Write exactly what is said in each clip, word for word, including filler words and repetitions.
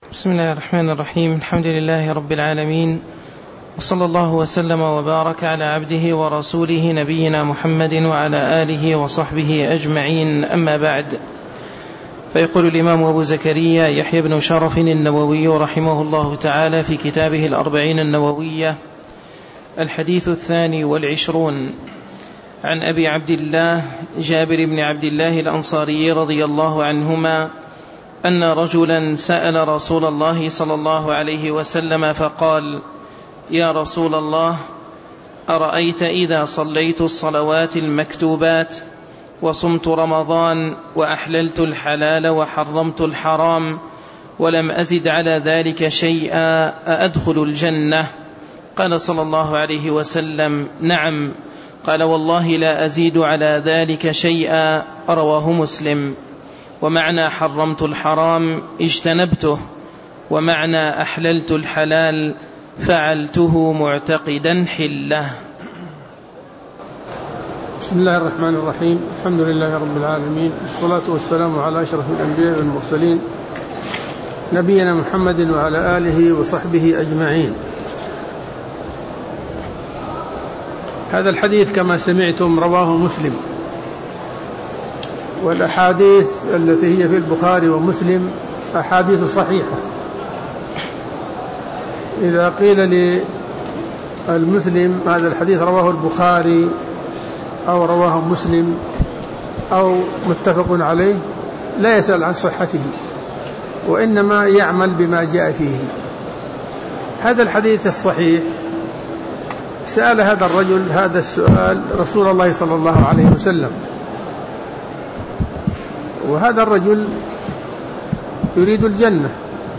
بسم الله الرحمن الرحيم. الحمد لله رب العالمين، وصلى الله وسلم وبارك على عبده ورسوله نبينا محمد وعلى آله وصحبه أجمعين، أما بعد. فيقول الإمام أبو زكريا يحيى بن شرف النووي رحمه الله تعالى في كتابه الأربعين النووية: الحديث الثاني والعشرون، عن أبي عبد الله جابر بن عبد الله الأنصاري رضي الله عنهما أن رجلا سأل رسول الله صلى الله عليه وسلم فقال: يا رسول الله، أرأيت إذا صليت الصلوات المكتوبات وصمت رمضان وأحللت الحلال وحرمت الحرام ولم أزد على ذلك شيئا أأدخل الجنة؟ قال صلى الله عليه وسلم: نعم. قال: والله لا أزيد على ذلك شيئا. رواه مسلم. ومعنى حرمت الحرام اجتنبته، ومعنى أحللت الحلال فعلته معتقدا حله. بسم الله الرحمن الرحيم. الحمد لله رب العالمين، والصلاة والسلام على أشرف الأنبياء والمرسلين نبينا محمد وعلى آله وصحبه أجمعين. هذا الحديث كما سمعتم رواه مسلم، والأحاديث التي هي في البخاري ومسلم أحاديث صحيحة. إذا قيل للمسلم هذا الحديث رواه البخاري أو رواه مسلم أو متفق عليه، لا يسأل عن صحته، وإنما يعمل بما جاء فيه. هذا الحديث الصحيح سأل هذا الرجل هذا السؤال رسول الله صلى الله عليه وسلم، وهذا الرجل يريد الجنة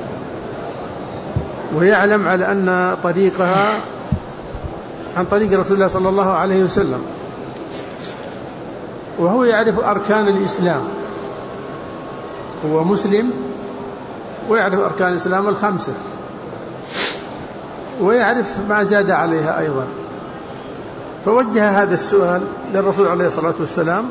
ويعلم على أن طريقها عن طريق رسول الله صلى الله عليه وسلم، وهو يعرف أركان الإسلام، هو مسلم ويعرف أركان الإسلام الخمسة، ويعرف ما زاد عليها أيضا. فوجه هذا السؤال للرسول عليه الصلاة والسلام،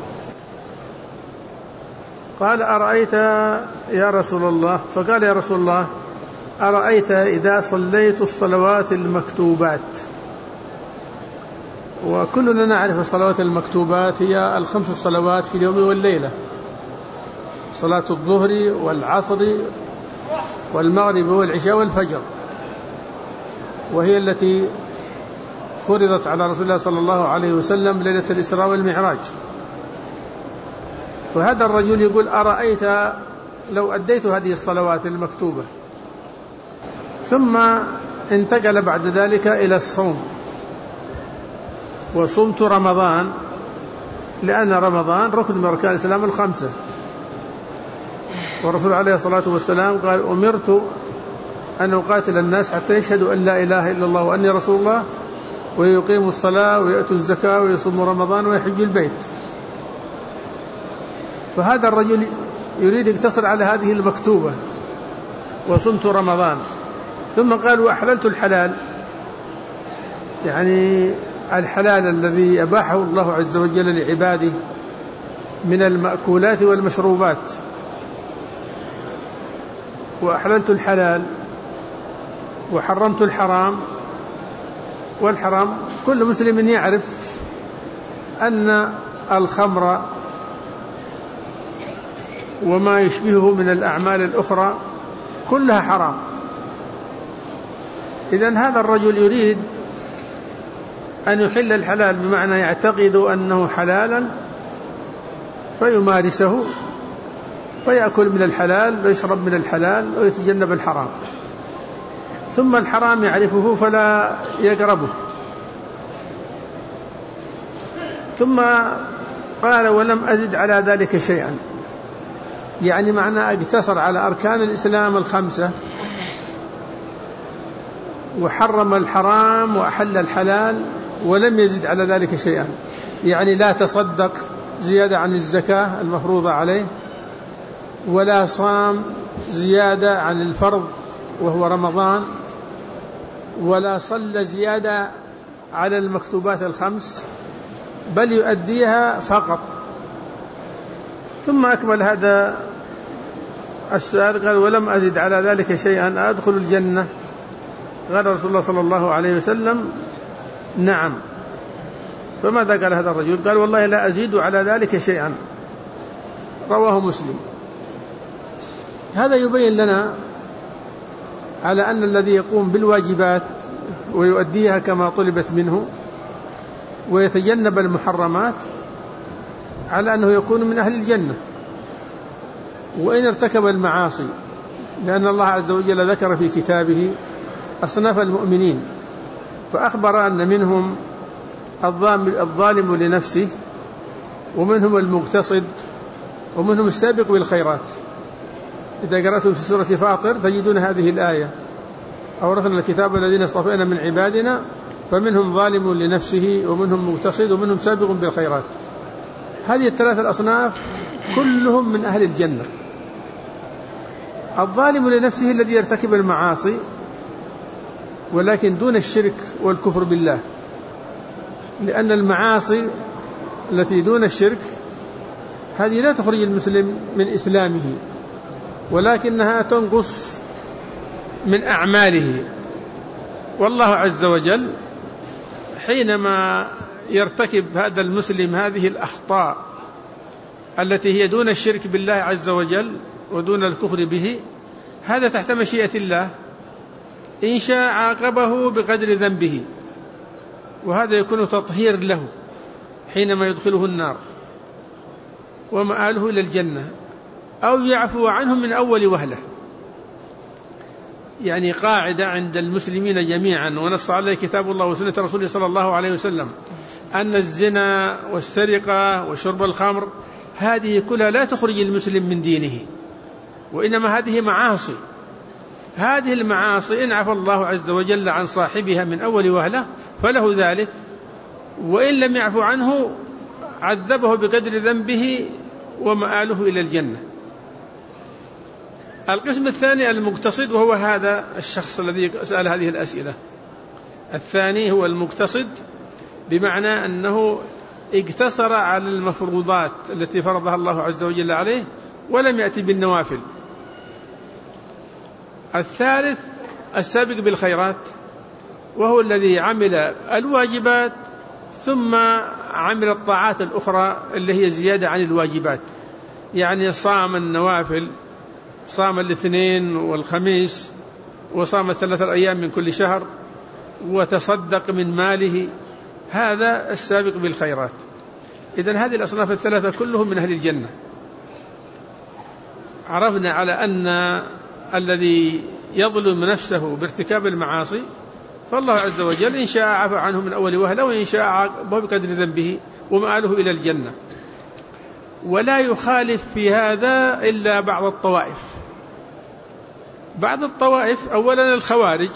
قال: أرأيت يا رسول الله، فقال: يا رسول الله، أرأيت إذا صليت الصلوات المكتوبات. وكلنا نعرف الصلوات المكتوبات هي الخمس الصلوات في اليوم والليلة: صلاة الظهر والعصر والمغرب والعشاء والفجر، وهي التي فرضت على رسول الله صلى الله عليه وسلم ليلة الإسراء والمعراج. وهذا الرجل يقول: أرأيت لو أديت هذه الصلوات المكتوبة ثم انتقل بعد ذلك إلى الصوم وصمت رمضان، لأن رمضان ركن من أركان الإسلام الخمسة، والرسول عليه الصلاة والسلام قال: أمرت أن أقاتل الناس حتى يشهدوا أن لا إله إلا الله وأني رسول الله ويقيموا الصلاة ويأتوا الزكاة ويصوموا رمضان ويحج البيت. فهذا الرجل يريد يقتصر على هذه المكتوبة: وصمت رمضان، ثم قال: وأحللت الحلال، يعني الحلال الذي أباحه الله عز وجل لعباده من المأكولات والمشروبات. وأحللت الحلال وحرمت الحرام، والحرام كل مسلم يعرف أن الخمر وما يشبهه من الأعمال الأخرى كلها حرام. إذن هذا الرجل يريد أن يحل الحلال، بمعنى يعتقد أنه حلالا فيمارسه فيأكل من الحلال ويشرب من الحلال ويتجنب الحرام، ثم الحرام يعرفه فلا يقربه. ثم قال: ولم أزد على ذلك شيئا، يعني معنى اقتصر على أركان الإسلام الخمسة وحرم الحرام وأحل الحلال ولم يزد على ذلك شيئا، يعني لا تصدق زيادة عن الزكاة المفروضة عليه، ولا صام زيادة عن الفرض وهو رمضان، ولا صلى زيادة على المكتوبات الخمس، بل يؤديها فقط. ثم أكمل هذا السؤال قال ولم أزد على ذلك شيئا أدخل الجنة؟ قال رسول الله صلى الله عليه وسلم نعم. فماذا قال هذا الرجل؟ قال والله لا أزيد على ذلك شيئا. رواه مسلم. هذا يبين لنا على أن الذي يقوم بالواجبات ويؤديها كما طلبت منه ويتجنب المحرمات على أنه يكون من أهل الجنة وإن ارتكب المعاصي، لأن الله عز وجل ذكر في كتابه أصناف المؤمنين فأخبر أن منهم الظالم لنفسه ومنهم المقتصد ومنهم السابق بالخيرات. إذا قرأتم في سورة فاطر تجدون هذه الآية: أورثنا الكتاب الذين اصطفينا من عبادنا فمنهم ظالم لنفسه ومنهم مقتصد ومنهم سابق بالخيرات. هذه الثلاثة الأصناف كلهم من أهل الجنة. الظالم لنفسه الذي يرتكب المعاصي ولكن دون الشرك والكفر بالله، لأن المعاصي التي دون الشرك هذه لا تخرج المسلم من إسلامه ولكنها تنقص من أعماله. والله عز وجل حينما يرتكب هذا المسلم هذه الأخطاء التي هي دون الشرك بالله عز وجل ودون الكفر به، هذا تحت مشيئة الله، إن شاء عاقبه بقدر ذنبه، وهذا يكون تطهير له حينما يدخله النار ومآله إلى الجنة، أو يعفو عنه من أول وهلة. يعني قاعدة عند المسلمين جميعا ونص عليه كتاب الله وسنة رسوله صلى الله عليه وسلم أن الزنا والسرقة وشرب الخمر هذه كلها لا تخرج المسلم من دينه، وإنما هذه معاصي. هذه المعاصي إن عفى الله عز وجل عن صاحبها من أول وهلة فله ذلك، وإن لم يعفو عنه عذبه بقدر ذنبه ومآله إلى الجنة. القسم الثاني المقتصد، وهو هذا الشخص الذي سأل هذه الأسئلة. الثاني هو المقتصد، بمعنى أنه اقتصر على المفروضات التي فرضها الله عز وجل عليه ولم يأتي بالنوافل. الثالث السابق بالخيرات، وهو الذي عمل الواجبات ثم عمل الطاعات الأخرى اللي هي زيادة عن الواجبات، يعني صام النوافل، صام الاثنين والخميس وصام ثلاثة أيام من كل شهر وتصدق من ماله، هذا السابق بالخيرات. إذن هذه الأصناف الثلاثة كلهم من أهل الجنة. عرفنا على أن الذي يظلم نفسه بارتكاب المعاصي فالله عز وجل إن شاء عفى عنه من أول وهلة وإن شاء عاقبه بقدر ذنبه ومآله إلى الجنة. ولا يخالف في هذا إلا بعض الطوائف. بعض الطوائف أولا الخوارج،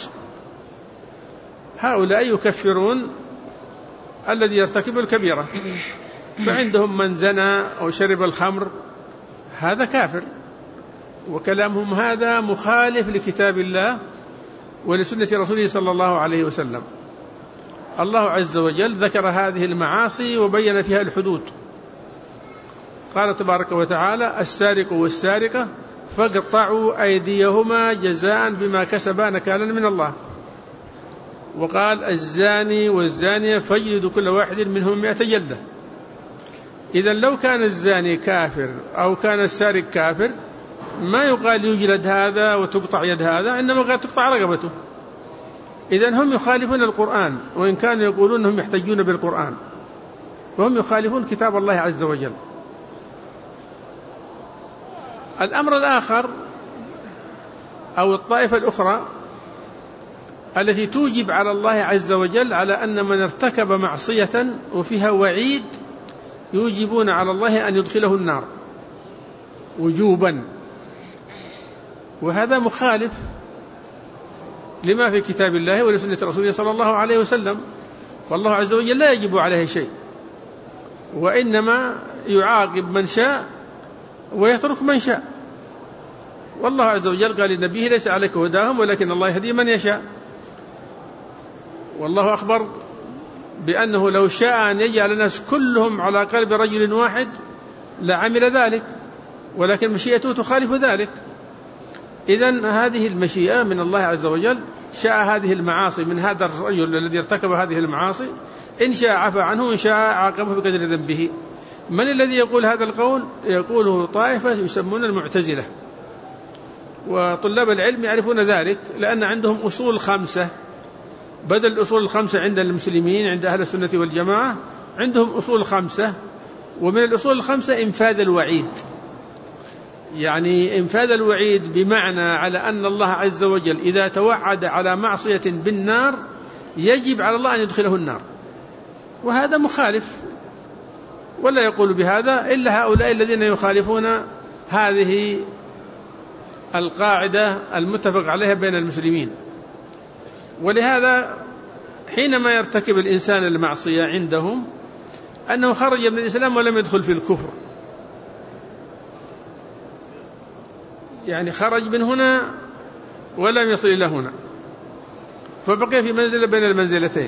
هؤلاء يكفرون الذي يرتكب الكبيرة، فعندهم من زنى أو شرب الخمر هذا كافر، وكلامهم هذا مخالف لكتاب الله ولسنة رسوله صلى الله عليه وسلم. الله عز وجل ذكر هذه المعاصي وبين فيها الحدود. قال تبارك وتعالى: السارق والسارقة فاقطعوا أيديهما جزاء بما كسبا نكالا من الله. وقال: الزاني والزانية فاجلدوا كل واحد منهم مئة جلدة. إذن لو كان الزاني كافر أو كان السارق كافر ما يقال يجلد هذا وتقطع يد هذا، إنما قال تقطع رقبته. إذن هم يخالفون القرآن، وإن كانوا يقولون أنهم يحتجون بالقرآن، وهم يخالفون كتاب الله عز وجل. الأمر الآخر أو الطائفة الأخرى التي توجب على الله عز وجل على أن من ارتكب معصية وفيها وعيد يوجبون على الله أن يدخله النار وجوبا، وهذا مخالف لما في كتاب الله ولسنة رسوله صلى الله عليه وسلم. والله عز وجل لا يجب عليه شيء، وإنما يعاقب من شاء ويترك من شاء. والله عز وجل قال لنبيه: ليس عليك هداهم ولكن الله يهدي من يشاء. والله أخبر بأنه لو شاء أن يجعل الناس كلهم على قلب رجل واحد لعمل ذلك، ولكن مشيئته تخالف ذلك. إذن هذه المشيئة من الله عز وجل، شاء هذه المعاصي من هذا الرجل الذي ارتكب هذه المعاصي، إن شاء عفى عنه وإن شاء عاقبه بقدر ذنبه. من الذي يقول هذا القول؟ يقوله طائفة يسمون المعتزلة، وطلاب العلم يعرفون ذلك لأن عندهم أصول خمسة بدل الأصول الخمسة عند المسلمين عند أهل السنة والجماعة، عندهم أصول خمسة، ومن الأصول الخمسة إنفاذ الوعيد. يعني إنفاذ الوعيد بمعنى على أن الله عز وجل إذا توعد على معصية بالنار يجب على الله أن يدخله النار، وهذا مخالف، ولا يقول بهذا إلا هؤلاء الذين يخالفون هذه القاعدة المتفق عليها بين المسلمين. ولهذا حينما يرتكب الإنسان المعصية عندهم أنه خرج من الإسلام ولم يدخل في الكفر، يعني خرج من هنا ولم يصل إلى هنا، فبقي في منزلة بين المنزلتين.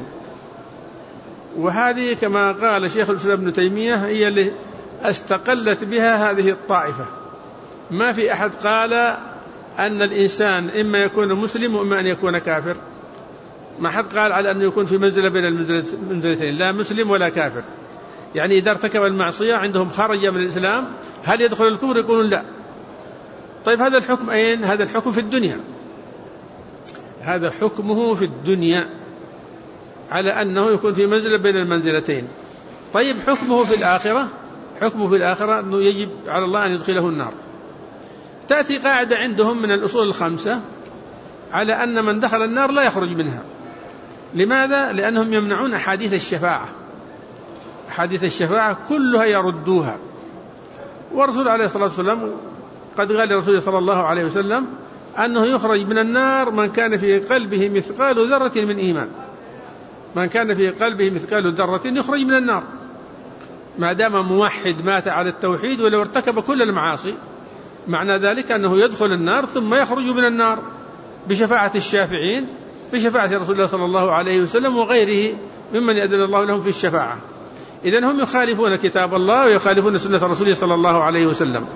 وهذه كما قال شيخ الإسلام ابن تيمية هي اللي استقلت بها هذه الطائفة. ما في أحد قال أن الإنسان إما يكون مسلم وإما أن يكون كافر، ما حد قال على أنه يكون في منزلة بين المنزلتين، لا مسلم ولا كافر. يعني إذا ارتكب المعصية عندهم خرج من الإسلام، هل يدخل الكفر؟ يقولون لا. طيب هذا الحكم أين؟ هذا الحكم في الدنيا، هذا حكمه في الدنيا على أنه يكون في منزلة بين المنزلتين. طيب حكمه في الآخرة؟ حكمه في الآخرة أنه يجب على الله أن يدخله النار. تأتي قاعدة عندهم من الأصول الخمسة على أن من دخل النار لا يخرج منها. لماذا؟ لأنهم يمنعون أحاديث الشفاعة، أحاديث الشفاعة كلها يردوها. ورسول عليه الصلاة والسلام قد قال لرسول صلى الله عليه وسلم أنه يخرج من النار من كان في قلبه مثقال ذرة من إيمان، من كان في قلبه مثقال ذرة يخرج من النار، ما دام موحد مات على التوحيد ولو ارتكب كل المعاصي، معنى ذلك أنه يدخل النار ثم يخرج من النار بشفاعة الشافعين، بشفاعة رسول الله صلى الله عليه وسلم وغيره ممن يأذن الله لهم في الشفاعة. إذن هم يخالفون كتاب الله ويخالفون سنة رسوله صلى الله عليه وسلم.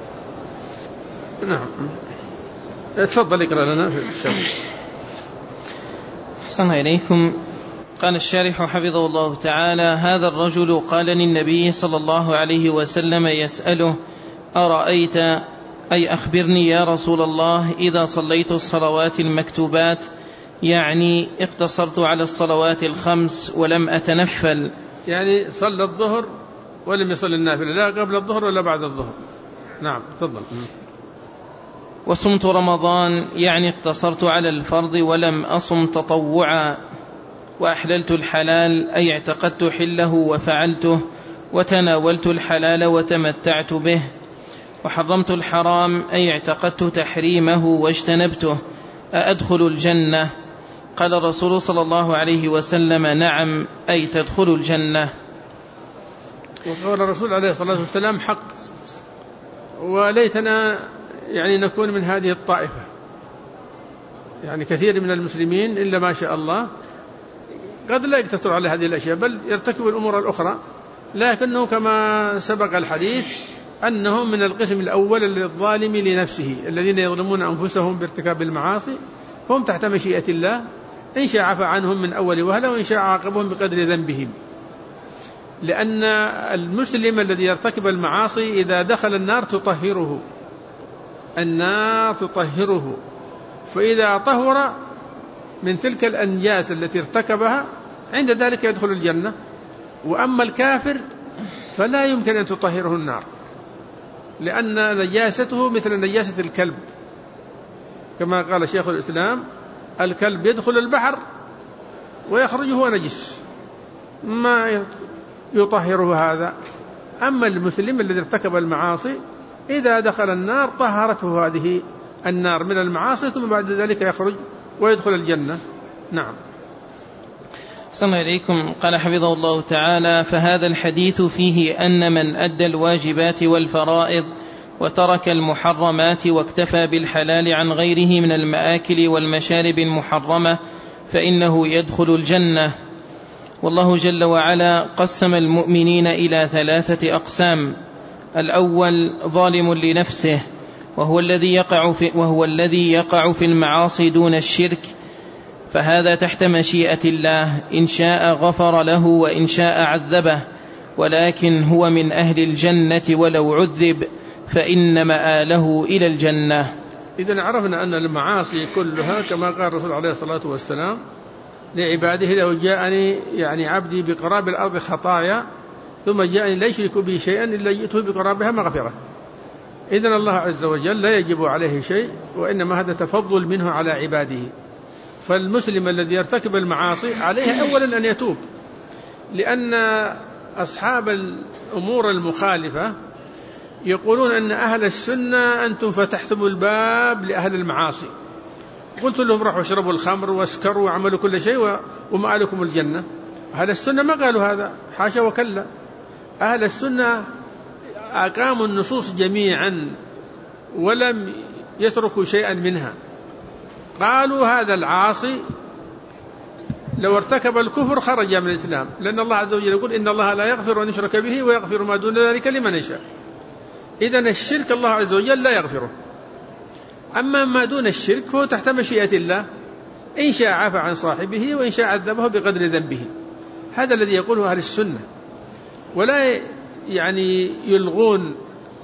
نعم، تفضل اقرأ لنا في الشرح. أحسن إليكم. قال الشارح حفظه الله تعالى: هذا الرجل قال للنبي صلى الله عليه وسلم يسأله: أرأيت، أي أخبرني يا رسول الله، إذا صليت الصلوات المكتوبات، يعني اقتصرت على الصلوات الخمس ولم أتنفل، يعني صلى الظهر ولم يصل النافلة لا قبل الظهر ولا بعد الظهر. نعم تفضل. وصمت رمضان، يعني اقتصرت على الفرض ولم أصم تطوعا، وأحللت الحلال، أي اعتقدت حله وفعلته، وتناولت الحلال وتمتعت به، وحرمت الحرام، أي اعتقدت تحريمه واجتنبته، أأدخل الجنة؟ قال الرسول صلى الله عليه وسلم: نعم، أي تدخل الجنة. وقال الرسول عليه الصلاة والسلام: حق. وليتنا يعني نكون من هذه الطائفة، يعني كثير من المسلمين إلا ما شاء الله قد لا يقتصر على هذه الأشياء بل يرتكب الأمور الأخرى، لكنه كما سبق الحديث أنه من القسم الأول للظالم لنفسه، الذين يظلمون أنفسهم بارتكاب المعاصي، هم تحت مشيئة الله، إن شاء عفى عنهم من أول وهلة وإن شاء عاقبهم بقدر ذنبهم. لأن المسلم الذي يرتكب المعاصي إذا دخل النار تطهره، النار تطهره، فإذا طهر من تلك الأنجاس التي ارتكبها عند ذلك يدخل الجنة. وأما الكافر فلا يمكن أن تطهره النار، لأن نجاسته مثل نجاسة الكلب، كما قال شيخ الإسلام: الكلب يدخل البحر ويخرج هو نجس، ما يطهره هذا. أما المسلم الذي ارتكب المعاصي إذا دخل النار طهرته هذه النار من المعاصي، ثم بعد ذلك يخرج ويدخل الجنة. نعم. صلى الله عليكم. قال حفظه الله تعالى: فهذا الحديث فيه أن من أدى الواجبات والفرائض وترك المحرمات واكتفى بالحلال عن غيره من المآكل والمشارب المحرمة فإنه يدخل الجنة. والله جل وعلا قسم المؤمنين إلى ثلاثة أقسام: الأول ظالم لنفسه، وهو الذي يقع في, وهو الذي يقع في المعاصي دون الشرك، فهذا تحت مشيئة الله، إن شاء غفر له وإن شاء عذبه، ولكن هو من أهل الجنة ولو عذب فإن مآله إلى الجنة. إذن عرفنا أن المعاصي كلها كما قال الرسول عليه الصلاة والسلام لعباده: لو جاءني يعني عبدي بقراب الأرض خطايا ثم جاءني لا يشرك بي شيئا إلا جئته بقرابها مغفرة. إذن الله عز وجل لا يجب عليه شيء، وإنما هذا تفضل منه على عباده. فالمسلم الذي يرتكب المعاصي عليه أولا أن يتوب، لأن أصحاب الأمور المخالفة يقولون أن أهل السنة أنتم فتحتم الباب لأهل المعاصي، قلت لهم راحوا اشربوا الخمر واسكروا وعملوا كل شيء ومآلكم الجنة. أهل السنة ما قالوا هذا، حاشا وكلا. أهل السنة أقاموا النصوص جميعا ولم يتركوا شيئا منها. قالوا هذا العاصي لو ارتكب الكفر خرج من الإسلام، لأن الله عز وجل يقول: إن الله لا يغفر أن يشرك به ويغفر ما دون ذلك لمن يشاء. إذن الشرك الله عز وجل لا يغفره، أما ما دون الشرك هو تحت مشيئة الله، إن شاء عفى عن صاحبه وإن شاء عذبه بقدر ذنبه. هذا الذي يقوله أهل السنة، ولا يعني يلغون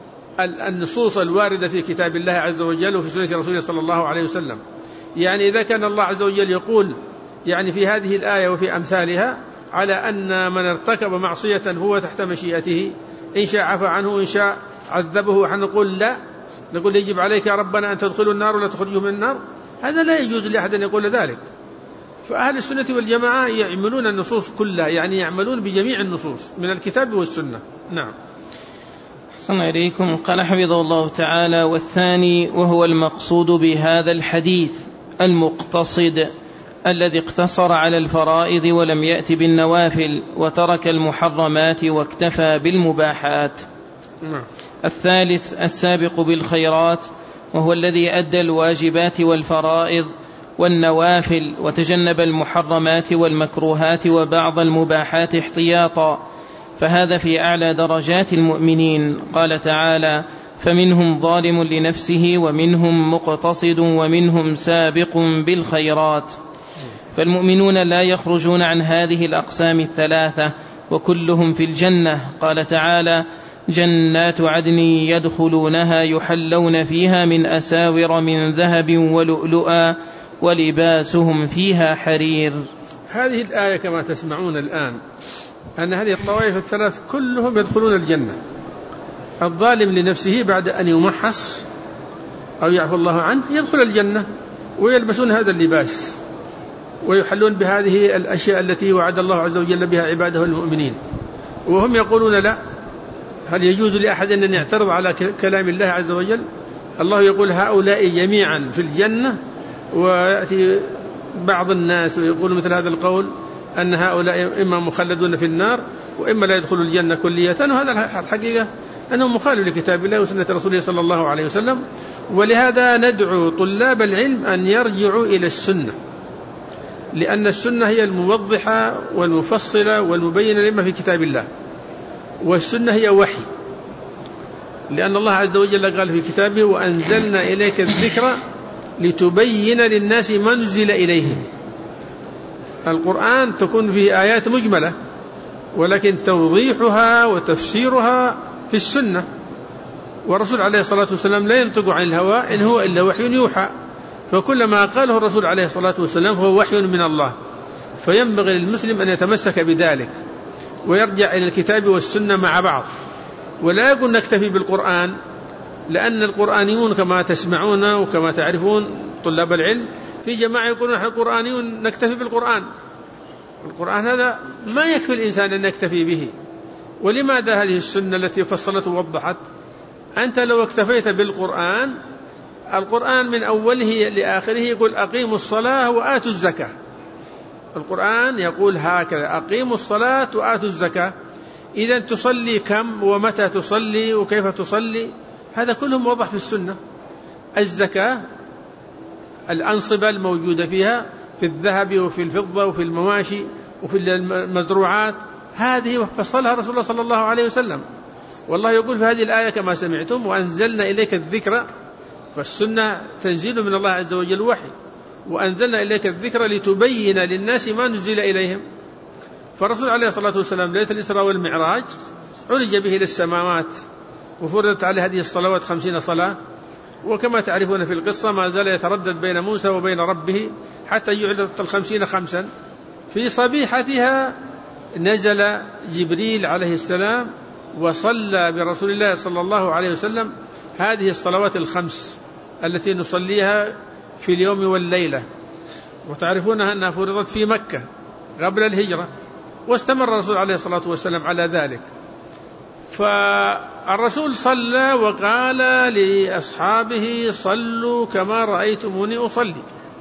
النصوص الواردة في كتاب الله عز وجل وفي سنة رسوله صلى الله عليه وسلم. يعني إذا كان الله عز وجل يقول يعني في هذه الآية وفي أمثالها على أن من ارتكب معصية هو تحت مشيئته، إن شاء عفى عنه وإن شاء عذبه، ونقول لا، نقول يجب عليك يا ربنا أن تدخلوا النار ولا تخرجوا من النار. هذا لا يجوز لأحد أن يقول ذلك. فأهل السنة والجماعة يعملون النصوص كلها، يعني يعملون بجميع النصوص من الكتاب والسنة. نعم. صلى إليكم. قال حفظه الله تعالى: والثاني وهو المقصود بهذا الحديث المقتصد الذي اقتصر على الفرائض ولم يأت بالنوافل وترك المحرمات واكتفى بالمباحات. نعم. الثالث السابق بالخيرات، وهو الذي أدى الواجبات والفرائض والنوافل وتجنب المحرمات والمكروهات وبعض المباحات احتياطا، فهذا في أعلى درجات المؤمنين. قال تعالى: فمنهم ظالم لنفسه ومنهم مقتصد ومنهم سابق بالخيرات. فالمؤمنون لا يخرجون عن هذه الأقسام الثلاثة وكلهم في الجنة. قال تعالى: جنات عدن يدخلونها يحلون فيها من أساور من ذهب ولؤلؤا ولباسهم فيها حرير. هذه الآية كما تسمعون الآن أن هذه الطوائف الثلاث كلهم يدخلون الجنة. الظالم لنفسه بعد أن يمحص أو يعفو الله عنه يدخل الجنة، ويلبسون هذا اللباس ويحلون بهذه الأشياء التي وعد الله عز وجل بها عباده المؤمنين. وهم يقولون لا، هل يجوز لأحد أن يعترض على كلام الله عز وجل؟ الله يقول هؤلاء جميعا في الجنة، ويأتي بعض الناس ويقول مثل هذا القول أن هؤلاء إما مخلدون في النار وإما لا يدخلوا الجنة كلية. وهذا الحقيقة أنه مخالف لكتاب الله وسنة رسوله صلى الله عليه وسلم. ولهذا ندعو طلاب العلم أن يرجعوا إلى السنة، لأن السنة هي الموضحة والمفصلة والمبينة لما في كتاب الله، والسنة هي وحي، لأن الله عز وجل قال في كتابه: وأنزلنا إليك الذكر لتبين للناس ما نزل إليهم. القرآن تكون فيه آيات مجملة، ولكن توضيحها وتفسيرها في السنة. والرسول عليه الصلاة والسلام لا ينطق عن الهوى إن هو إلا وحي يوحى، فكل ما قاله الرسول عليه الصلاة والسلام هو وحي من الله. فينبغي للمسلم أن يتمسك بذلك ويرجع إلى الكتاب والسنة مع بعض، ولا يقول نكتفي بالقرآن، لأن القرآنيون كما تسمعون وكما تعرفون طلاب العلم في جماعة يقولون نحن القرآنيون نكتفي بالقرآن. القرآن هذا ما يكفي الإنسان أن يكتفي به. ولماذا هذه السنة التي فصلت ووضحت؟ أنت لو اكتفيت بالقرآن، القرآن من أوله لآخره يقول أقيموا الصلاة وآتوا الزكاة. القرآن يقول هكذا: أقيموا الصلاة وآتوا الزكاة. إذا تصلي كم ومتى تصلي وكيف تصلي، هذا كله موضح في السنة. الزكاة الأنصبة الموجودة فيها في الذهب وفي الفضة وفي المواشي وفي المزروعات، هذه فصلها رسول الله صلى الله عليه وسلم. والله يقول في هذه الآية كما سمعتم: وأنزلنا إليك الذكر فالسنة تنزيل من الله عز وجل وحي، وأنزلنا إليك الذكر لتبين للناس ما نزل إليهم. فالرسول عليه الصلاة والسلام ليلة الإسراء والمعراج عرج به إلى السماوات وفرضت عليه هذه الصلوات خمسين صلاة، وكما تعرفون في القصة ما زال يتردد بين موسى وبين ربه حتى يعلت الخمسين خمسا. في صبيحتها نزل جبريل عليه السلام وصلى برسول الله صلى الله عليه وسلم هذه الصلوات الخمس التي نصليها في اليوم والليلة، وتعرفونها أنها فرضت في مكة قبل الهجرة، واستمر الرسول عليه الصلاة والسلام على ذلك. فالرسول صلى وقال لأصحابه صلوا كما رأيتموني أصلي.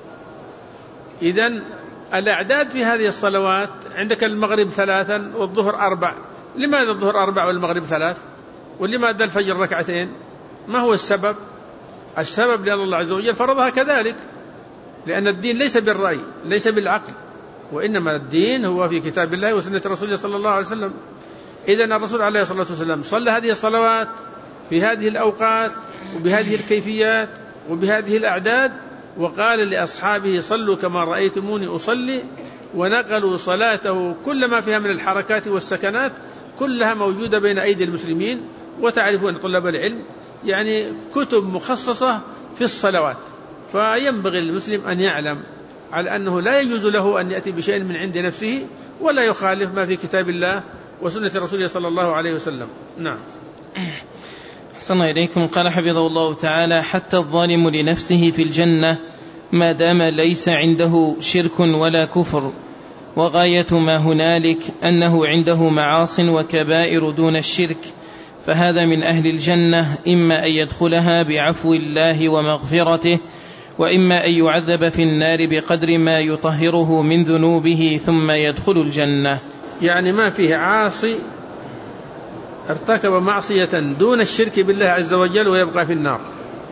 إذن الأعداد في هذه الصلوات عندك المغرب ثلاثا والظهر أربع. لماذا الظهر أربع والمغرب ثلاث؟ ولماذا الفجر ركعتين؟ ما هو السبب؟ السبب لأن الله عز وجل فرضها كذلك، لأن الدين ليس بالرأي ليس بالعقل، وإنما الدين هو في كتاب الله وسنة رسوله صلى الله عليه وسلم. إذن الرسول عليه الصلاة والسلام صلى هذه الصلوات في هذه الأوقات وبهذه الكيفيات وبهذه الأعداد، وقال لأصحابه صلوا كما رأيتموني أصلي، ونقلوا صلاته كل ما فيها من الحركات والسكنات كلها موجودة بين أيدي المسلمين. وتعرفون طلاب العلم يعني كتب مخصصة في الصلوات، فينبغي للمسلم أن يعلم على أنه لا يجوز له أن يأتي بشيء من عند نفسه ولا يخالف ما في كتاب الله وسنة رسوله صلى الله عليه وسلم. نعم. أحسن إليكم. قال حفظه الله تعالى: حتى الظالم لنفسه في الجنة ما دام ليس عنده شرك ولا كفر، وغاية ما هنالك أنه عنده معاص وكبائر دون الشرك، فهذا من أهل الجنة، إما أن يدخلها بعفو الله ومغفرته، وإما أن يعذب في النار بقدر ما يطهره من ذنوبه ثم يدخل الجنة. يعني ما فيه عاصي ارتكب معصية دون الشرك بالله عز وجل ويبقى في النار،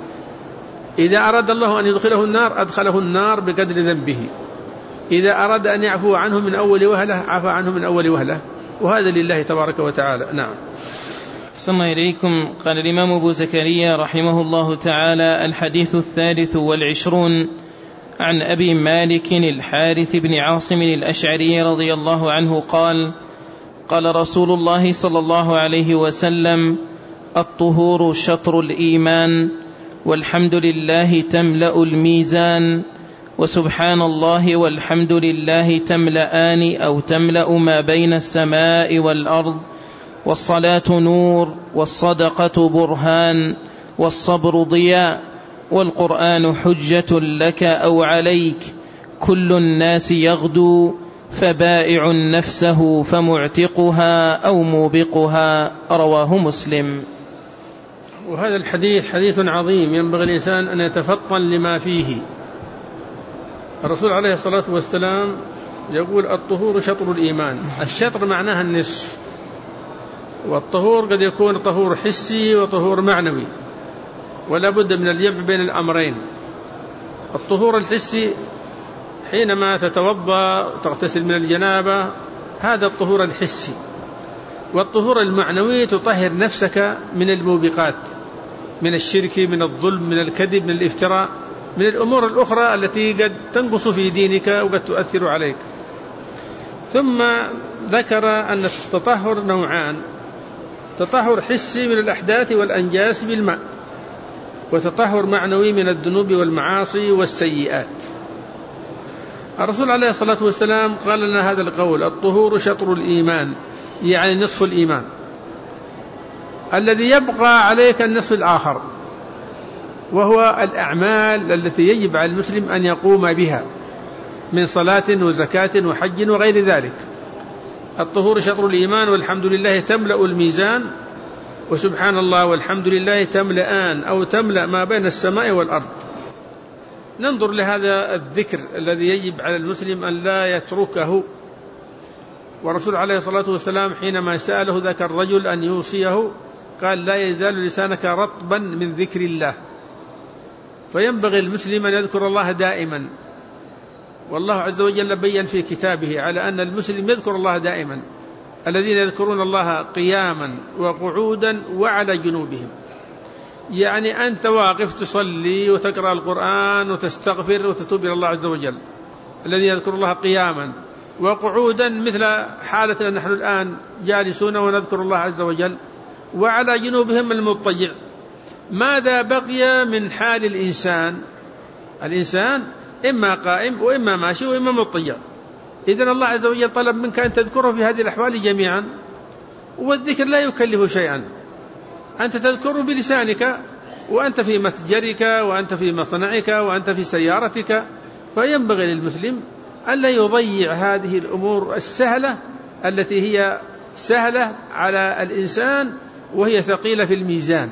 إذا أراد الله أن يدخله النار أدخله النار بقدر ذنبه، إذا أراد أن يعفو عنه من أول وهلة عفى عنه من أول وهلة، وهذا لله تبارك وتعالى. نعم. صلى إليكم. قال الإمام أبو زكريا رحمه الله تعالى: الحديث الثالث والعشرون عن أبي مالك الحارث بن عاصم الأشعري رضي الله عنه قال: قال رسول الله صلى الله عليه وسلم: الطهور شطر الإيمان، والحمد لله تملأ الميزان، وسبحان الله والحمد لله تملأان أو تملأ ما بين السماء والأرض، والصلاة نور، والصدقة برهان، والصبر ضياء، والقرآن حجة لك أو عليك، كل الناس يغدو فبائع نفسه فمعتقها أو موبقها. رواه مسلم. وهذا الحديث حديث عظيم ينبغي الإنسان أن يتفطن لما فيه. الرسول عليه الصلاة والسلام يقول: الطهور شطر الإيمان. الشطر معناها النصف، والطهور قد يكون طهور حسي وطهور معنوي، ولا بد من الجمع بين الأمرين. الطهور الحسي حينما تتوضأ تغتسل من الجنابة، هذا الطهور الحسي. والطهور المعنوي تطهر نفسك من الموبقات، من الشرك، من الظلم، من الكذب، من الافتراء، من الأمور الأخرى التي قد تنقص في دينك وقد تؤثر عليك. ثم ذكر أن التطهر نوعان: تطهر حسي من الأحداث والأنجاس بالماء، وتطهر معنوي من الذنوب والمعاصي والسيئات. الرسول عليه الصلاة والسلام قال لنا هذا القول: الطهور شطر الإيمان، يعني نصف الإيمان. الذي يبقى عليك النصف الآخر، وهو الأعمال التي يجب على المسلم أن يقوم بها من صلاة وزكاة وحج وغير ذلك. الطهور شطر الإيمان، والحمد لله تملأ الميزان، وسبحان الله والحمد لله تملأان أو تملأ ما بين السماء والأرض. ننظر لهذا الذكر الذي يجب على المسلم أن لا يتركه. والرسول عليه الصلاة والسلام حينما سأله ذاك الرجل أن يوصيه قال: لا يزال لسانك رطبا من ذكر الله. فينبغي المسلم أن يذكر الله دائما، والله عز وجل بيّن في كتابه على أن المسلم يذكر الله دائما: الذين يذكرون الله قياما وقعودا وعلى جنوبهم. يعني أنت واقف تصلي وتقرأ القرآن وتستغفر وتتوب إلى الله عز وجل، الذي يذكر الله قياما وقعودا مثل حالتنا نحن الآن جالسون ونذكر الله عز وجل، وعلى جنوبهم المضطجع. ماذا بقي من حال الإنسان؟ الإنسان إما قائم وإما ماشي وإما مضطجع. إذن الله عز وجل طلب منك أن تذكره في هذه الأحوال جميعا، والذكر لا يكلف شيئا، أنت تذكره بلسانك وأنت في متجرك وأنت في مصنعك وأنت في سيارتك. فينبغي للمسلم ألا يضيع هذه الأمور السهلة التي هي سهلة على الإنسان وهي ثقيلة في الميزان.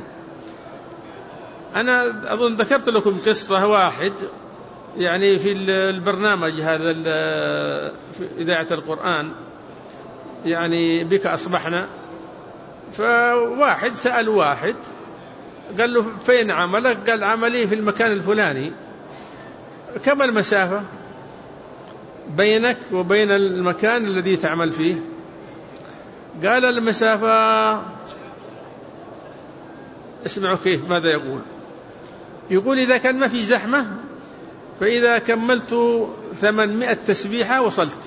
أنا أظن ذكرت لكم قصة واحد يعني في البرنامج هذا في إذاعة القرآن، يعني بك أصبحنا. فواحد سأل واحد قال له فين عملك؟ قال عملي في المكان الفلاني. كم المسافة بينك وبين المكان الذي تعمل فيه؟ قال المسافة، اسمعوا كيف ماذا يقول. يقول إذا كان ما في زحمة فإذا كملت ثمانمائة تسبيحة وصلت،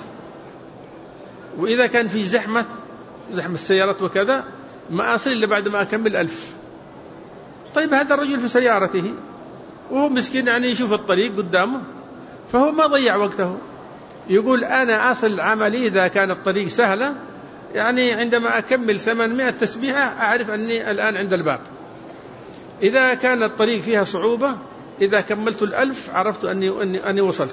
وإذا كان في زحمة زحمة السيارات وكذا ما أصل إلا بعد ما أكمل ألف. طيب هذا الرجل في سيارته وهو مسكين يعني يشوف الطريق قدامه، فهو ما ضيع وقته. يقول أنا أصل عملي إذا كان الطريق سهلة، يعني عندما أكمل ثمانمائة تسبيحة أعرف أني الآن عند الباب. إذا كان الطريق فيها صعوبة إذا كملت الألف عرفت أني, أني, أني وصلت.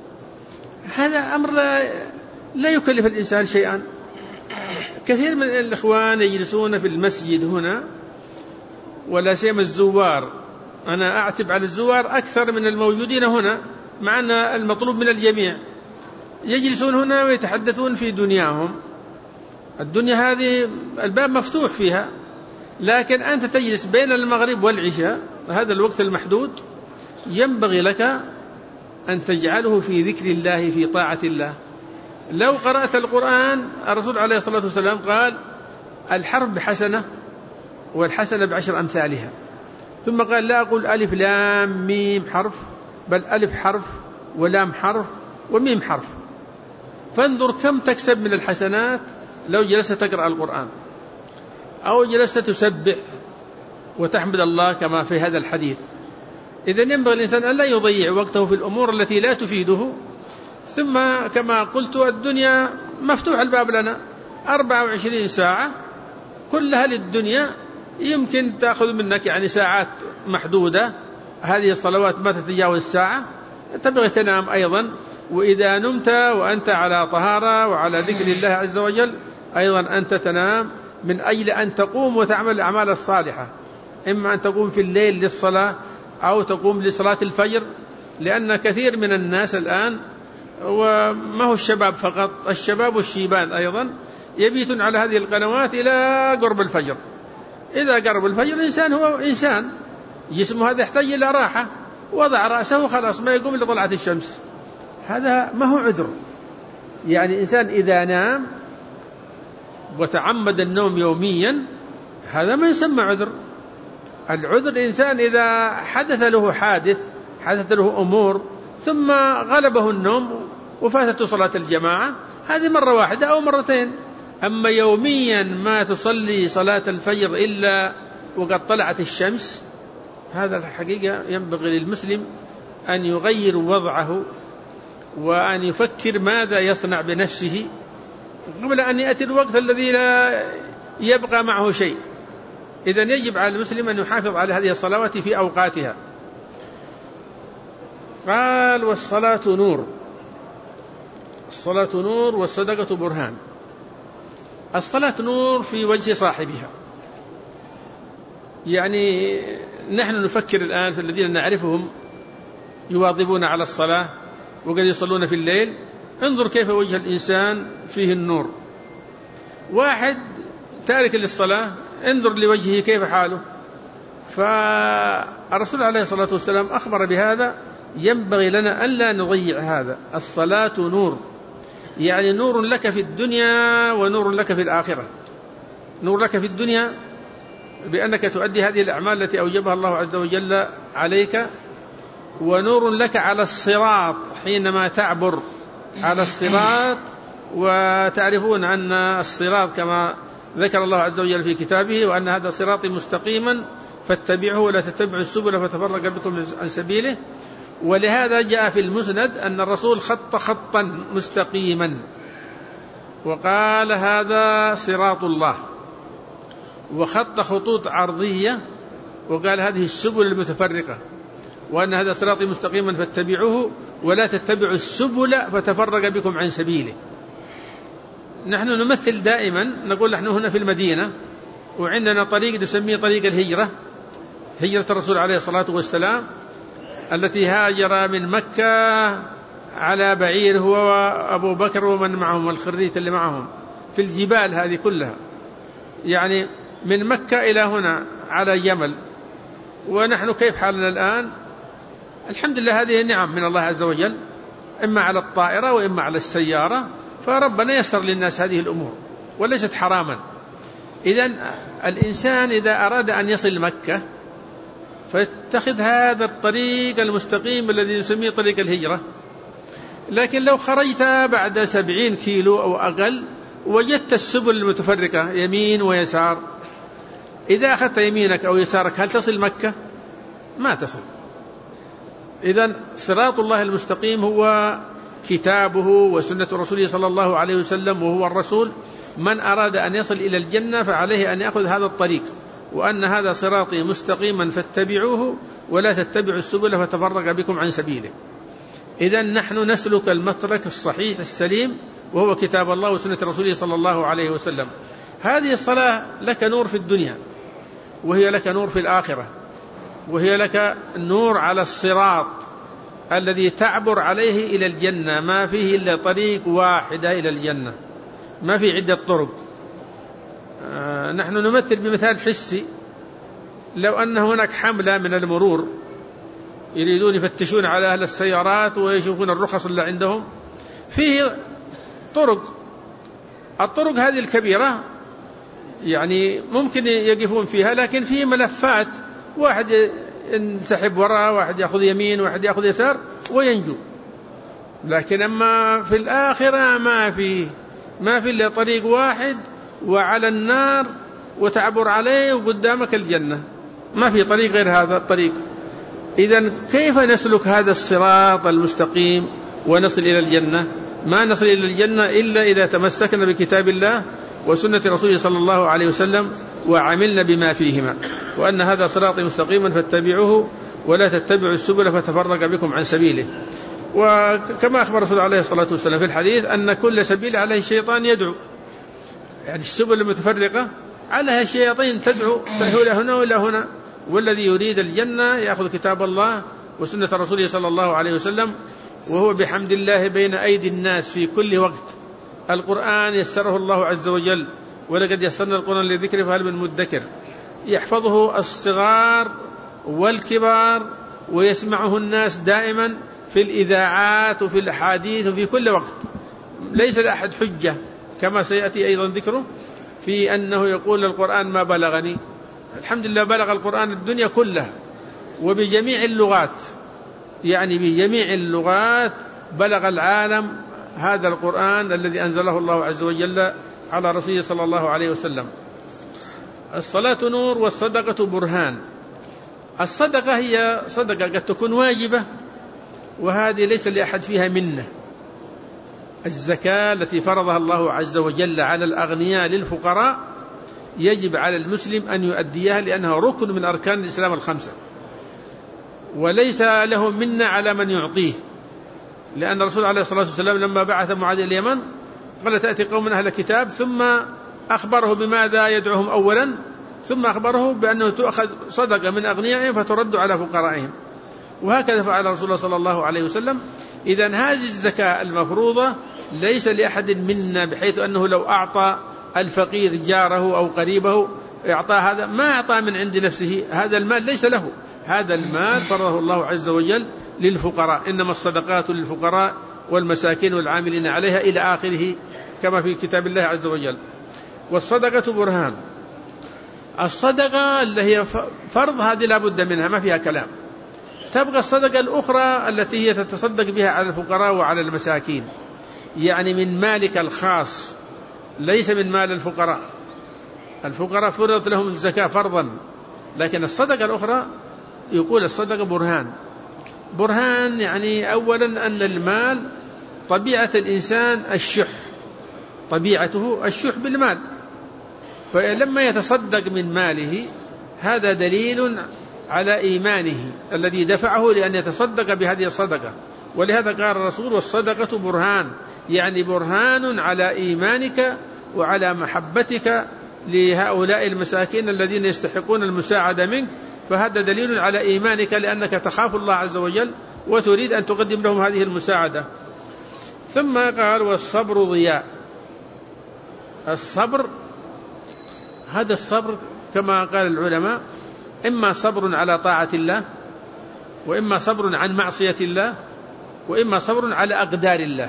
هذا أمر لا, لا يكلف الإنسان شيئا. كثير من الإخوان يجلسون في المسجد هنا ولا سيما الزوار، أنا أعتب على الزوار أكثر من الموجودين هنا، مع أن المطلوب من الجميع. يجلسون هنا ويتحدثون في دنياهم، الدنيا هذه الباب مفتوح فيها، لكن أنت تجلس بين المغرب والعشاء هذا الوقت المحدود، ينبغي لك أن تجعله في ذكر الله في طاعة الله. لو قرأت القرآن، الرسول عليه الصلاة والسلام قال الحرف بحسنة والحسنة بعشر أمثالها، ثم قال لا أقول ألف لام ميم حرف، بل ألف حرف ولام حرف وميم حرف. فانظر كم تكسب من الحسنات لو جلست تقرأ القرآن أو جلست تسبح وتحمد الله كما في هذا الحديث. إذن ينبغي الإنسان أن لا يضيع وقته في الأمور التي لا تفيده. ثم كما قلت الدنيا مفتوح الباب لنا أربعة وعشرين ساعة كلها للدنيا، يمكن تأخذ منك يعني ساعات محدودة، هذه الصلوات ما تتجاوز ساعة، تبغي تنام أيضا، وإذا نمت وأنت على طهارة وعلى ذكر الله عز وجل أيضا أنت تنام من أجل أن تقوم وتعمل الأعمال الصالحة، إما أن تقوم في الليل للصلاة أو تقوم لصلاة الفجر. لأن كثير من الناس الآن، وما هو الشباب فقط، الشباب والشيبان أيضا يبيتون على هذه القنوات إلى قرب الفجر. إذا قرب الفجر الإنسان هو إنسان جسمه هذا يحتاج إلى راحة، وضع رأسه خلاص ما يقوم لطلعة الشمس، هذا ما هو عذر. يعني إنسان إذا نام وتعمد النوم يوميا هذا ما يسمى عذر. العذر إنسان إذا حدث له حادث، حدث له أمور ثم غلبه النوم وفاتته صلاة الجماعة، هذه مرة واحدة أو مرتين. أما يوميا ما تصلي صلاة الفجر إلا وقد طلعت الشمس، هذا الحقيقة ينبغي للمسلم أن يغير وضعه وأن يفكر ماذا يصنع بنفسه قبل أن يأتي الوقت الذي لا يبقى معه شيء. إذن يجب على المسلم أن يحافظ على هذه الصلوات في أوقاتها. قال والصلاة نور، الصلاة نور والصدقة برهان. الصلاة نور في وجه صاحبها، يعني نحن نفكر الآن في الذين نعرفهم يواظبون على الصلاة وقد يصلون في الليل، انظر كيف وجه الإنسان فيه النور. واحد تارك للصلاة انظر لوجهه كيف حاله. فالرسول عليه الصلاة والسلام أخبر بهذا، ينبغي لنا ألا نضيع هذا. الصلاة نور، يعني نور لك في الدنيا ونور لك في الآخرة. نور لك في الدنيا بأنك تؤدي هذه الأعمال التي أوجبها الله عز وجل عليك، ونور لك على الصراط حينما تعبر على الصراط. وتعرفون أن الصراط كما ذكر الله عز وجل في كتابه: وأن هذا صراطي مستقيما فاتبعوه ولا تتبعوا السبل فتفرق بكم عن سبيله. ولهذا جاء في المسند أن الرسول خط خطا مستقيما وقال: هذا صراط الله، وخط خطوط عرضية وقال: هذه السبل المتفرقة، وأن هذا صراطي مستقيما فاتبعوه ولا تتبعوا السبل فتفرق بكم عن سبيله. نحن نمثل دائما، نقول نحن هنا في المدينة وعندنا طريق نسميه طريق الهجرة، هجرة الرسول عليه الصلاة والسلام التي هاجر من مكة على بعير هو وأبو بكر ومن معهم والخريت اللي معهم في الجبال هذه كلها، يعني من مكة إلى هنا على جمل. ونحن كيف حالنا الآن؟ الحمد لله، هذه نعم من الله عز وجل، إما على الطائرة وإما على السيارة، فربنا يسر للناس هذه الأمور وليست حراما. إذن الإنسان إذا أراد أن يصل مكة فاتخذ هذا الطريق المستقيم الذي نسميه طريق الهجرة. لكن لو خرجت بعد سبعين كيلو أو أقل وجدت السبل المتفرقة يمين ويسار، إذا أخذت يمينك أو يسارك هل تصل مكة؟ ما تصل. إذن صراط الله المستقيم هو كتابه وسنة رسوله صلى الله عليه وسلم، وهو الرسول. من أراد أن يصل إلى الجنة فعليه أن يأخذ هذا الطريق، وأن هذا صراطي مستقيما فاتبعوه ولا تتبعوا السبل فتفرق بكم عن سبيله. إذن نحن نسلك المسلك الصحيح السليم، وهو كتاب الله وسنة رسوله صلى الله عليه وسلم. هذه الصلاة لك نور في الدنيا، وهي لك نور في الآخرة، وهي لك نور على الصراط الذي تعبر عليه إلى الجنة. ما فيه إلا طريق واحدة إلى الجنة، ما في عدة طرق. آه نحن نمثل بمثال حسي: لو أن هناك حملة من المرور يريدون يفتشون على أهل السيارات ويشوفون الرخص اللي عندهم، فيه طرق، الطرق هذه الكبيرة يعني ممكن يقفون فيها، لكن فيه ملفات، واحد ينسحب وراء، واحد يأخذ يمين، واحد يأخذ يسار وينجو. لكن أما في الآخرة ما في ما في إلا طريق واحد، وعلى النار وتعبر عليه وقدامك الجنة، ما في طريق غير هذا الطريق. إذن كيف نسلك هذا الصراط المستقيم ونصل إلى الجنة؟ ما نصل إلى الجنة إلا إذا تمسكنا بكتاب الله وسنة رسوله صلى الله عليه وسلم وعملنا بما فيهما، وأن هذا صراطي مستقيما فاتبعوه ولا تتبعوا السبل فتفرق بكم عن سبيله. وكما أخبر رسول عليه الصلاة والسلام في الحديث أن كل سبيل عليه الشيطان يدعو، يعني السبل المتفرقة عليها الشياطين تدعو إلى هنا وإلى هنا. والذي يريد الجنة يأخذ كتاب الله وسنة رسوله صلى الله عليه وسلم، وهو بحمد الله بين أيدي الناس في كل وقت. القرآن يسره الله عز وجل، ولقد يسرنا القرآن للذكر فهل من مدكر، يحفظه الصغار والكبار ويسمعه الناس دائما في الإذاعات وفي الأحاديث وفي كل وقت. ليس لأحد حجة كما سيأتي أيضا ذكره في أنه يقول القرآن ما بلغني. الحمد لله بلغ القرآن الدنيا كلها وبجميع اللغات، يعني بجميع اللغات بلغ العالم هذا القرآن الذي أنزله الله عز وجل على رسوله صلى الله عليه وسلم. الصلاة نور والصدقة برهان. الصدقة هي صدقة قد تكون واجبة، وهذه ليس لأحد فيها منة. الزكاة التي فرضها الله عز وجل على الأغنياء للفقراء يجب على المسلم أن يؤديها، لأنها ركن من أركان الإسلام الخمسة، وليس له منة على من يعطيه. لأن الرسول عليه الصلاة والسلام لما بعث معاذ إلى اليمن قال: تأتي قوم أهل كتاب، ثم أخبره بماذا يدعوهم أولا، ثم أخبره بأنه تؤخذ صدقة من أغنيائهم فترد على فقرائهم. وهكذا فعل رسول الله صلى الله عليه وسلم. إذن هذه الزكاة المفروضة ليس لأحد منا، بحيث أنه لو أعطى الفقير جاره أو قريبه إعطاه هذا، ما أعطاه من عند نفسه، هذا المال ليس له، هذا المال فرضه الله عز وجل للفقراء. إنما الصدقات للفقراء والمساكين والعاملين عليها إلى آخره كما في كتاب الله عز وجل. والصدقة برهان. الصدقة اللي هي فرض هذه لا بد منها ما فيها كلام. تبقى الصدقة الأخرى التي هي تتصدق بها على الفقراء وعلى المساكين، يعني من مالك الخاص ليس من مال الفقراء. الفقراء فرضت لهم الزكاة فرضا، لكن الصدقة الأخرى يقول الصدقة برهان. برهان يعني أولا أن المال طبيعة الإنسان الشح، طبيعته الشح بالمال، فلما يتصدق من ماله هذا دليل على إيمانه الذي دفعه لأن يتصدق بهذه الصدقة. ولهذا قال الرسول والصدقة برهان، يعني برهان على إيمانك وعلى محبتك لهؤلاء المساكين الذين يستحقون المساعدة منك، فهذا دليل على إيمانك لأنك تخاف الله عز وجل وتريد أن تقدم لهم هذه المساعدة. ثم قال والصبر ضياء. الصبر هذا الصبر كما قال العلماء إما صبر على طاعة الله، وإما صبر عن معصية الله، وإما صبر على أقدار الله.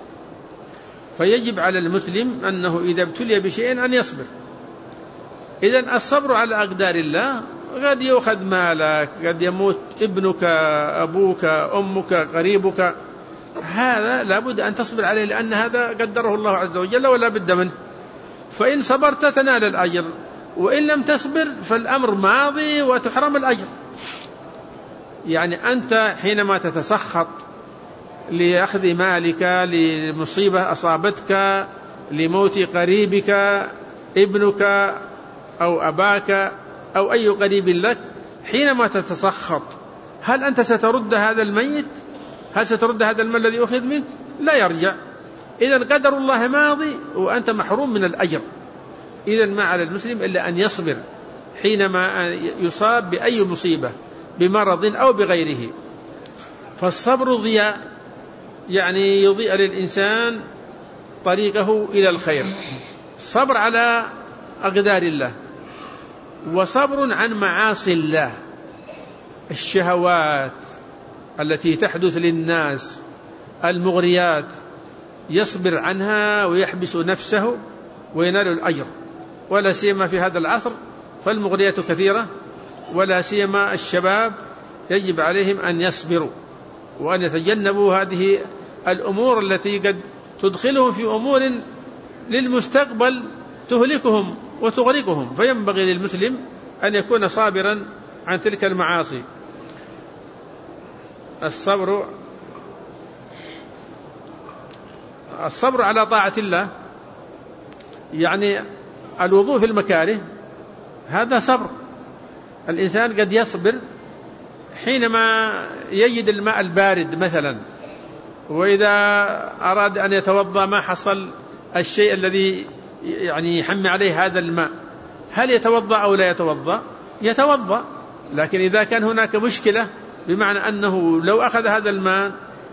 فيجب على المسلم أنه إذا ابتلي بشيء أن يصبر. إذن الصبر على أقدار الله قد يأخذ مالك، قد يموت ابنك، أبوك، أمك، قريبك، هذا لابد أن تصبر عليه لأن هذا قدره الله عز وجل ولا بد منه. فإن صبرت تنال الأجر، وإن لم تصبر فالأمر ماضي وتحرم الأجر. يعني أنت حينما تتسخط لأخذ مالك، لمصيبة أصابتك، لموت قريبك، ابنك أو أباك أو أي قريب لك، حينما تتسخط هل أنت سترد هذا الميت؟ هل سترد هذا المال الذي أخذ منك؟ لا يرجع. إذن قدر الله ماضي وأنت محروم من الأجر. إذن ما على المسلم إلا أن يصبر حينما يصاب بأي مصيبة بمرض أو بغيره. فالصبر ضياء، يعني يضيء للإنسان طريقه إلى الخير. صبر على أقدار الله، وصبر عن معاصي الله، الشهوات التي تحدث للناس المغريات، يصبر عنها ويحبس نفسه وينال الأجر. ولا سيما في هذا العصر فالمغريات كثيرة، ولا سيما الشباب يجب عليهم أن يصبروا وأن يتجنبوا هذه الأمور التي قد تدخلهم في أمور للمستقبل تهلكهم وتغرقهم. فينبغي للمسلم أن يكون صابرا عن تلك المعاصي. الصبر الصبر على طاعة الله، يعني الوضوء في المكاره هذا صبر. الإنسان قد يصبر حينما يجد الماء البارد مثلا، وإذا أراد أن يتوضأ ما حصل الشيء الذي يعني يحمي عليه هذا الماء، هل يتوضأ أو لا يتوضأ؟ يتوضأ. لكن إذا كان هناك مشكلة بمعنى أنه لو أخذ هذا الماء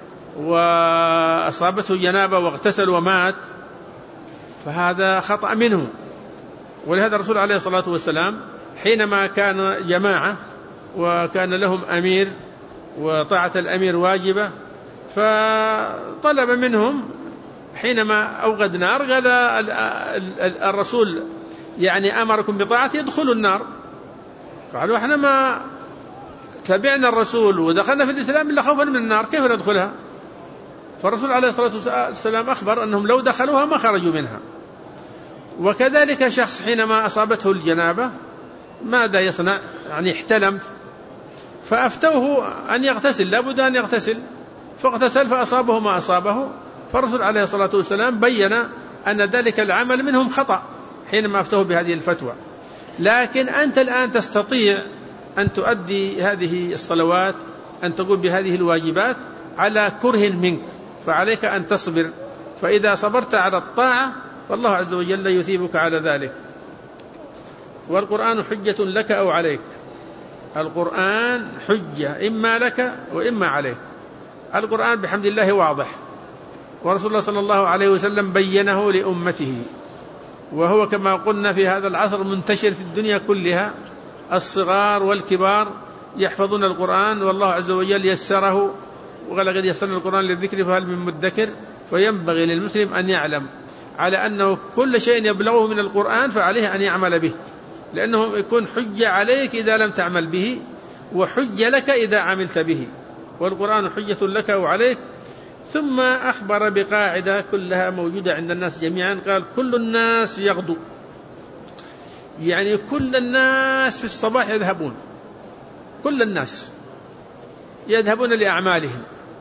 وأصابته جنابة واغتسل ومات فهذا خطأ منه. ولهذا الرسول عليه الصلاة والسلام حينما كان جماعة وكان لهم أمير وطاعة الأمير واجبة، فطلب منهم حينما أوقد نار قال الرسول يعني أمركم بطاعته يدخلوا النار. قالوا احنا ما تبعنا الرسول ودخلنا في الإسلام إلا خوفا من النار، كيف ندخلها؟ فالرسول عليه الصلاة والسلام أخبر أنهم لو دخلوها ما خرجوا منها. وكذلك شخص حينما أصابته الجنابة ماذا يصنع؟ يعني احتلم، فأفتوه أن يغتسل، لابد أن يغتسل، فاغتسل فأصابه ما أصابه. فالرسول عليه الصلاة والسلام بيّن أن ذلك العمل منهم خطأ حينما أفتوه بهذه الفتوى. لكن أنت الآن تستطيع أن تؤدي هذه الصلوات، أن تقوم بهذه الواجبات على كره منك، فعليك أن تصبر. فإذا صبرت على الطاعة فالله عز وجل يثيبك على ذلك. والقرآن حجة لك أو عليك. القرآن حجة إما لك وإما عليك. القرآن بحمد الله واضح، ورسول الله صلى الله عليه وسلم بينه لأمته، وهو كما قلنا في هذا العصر منتشر في الدنيا كلها، الصغار والكبار يحفظون القرآن، والله عز وجل يسره، وقال قد يسرنا القرآن للذكر فهل من مدكر. فينبغي للمسلم أن يعلم على أنه كل شيء يبلغه من القرآن فعليه أن يعمل به، لأنه يكون حجة عليك إذا لم تعمل به، وحجة لك إذا عملت به، والقرآن حجة لك وعليك. ثم أخبر بقاعدة كلها موجودة عند الناس جميعا، قال كل الناس يغدو، يعني كل الناس في الصباح يذهبون، كل الناس يذهبون لأعمالهم،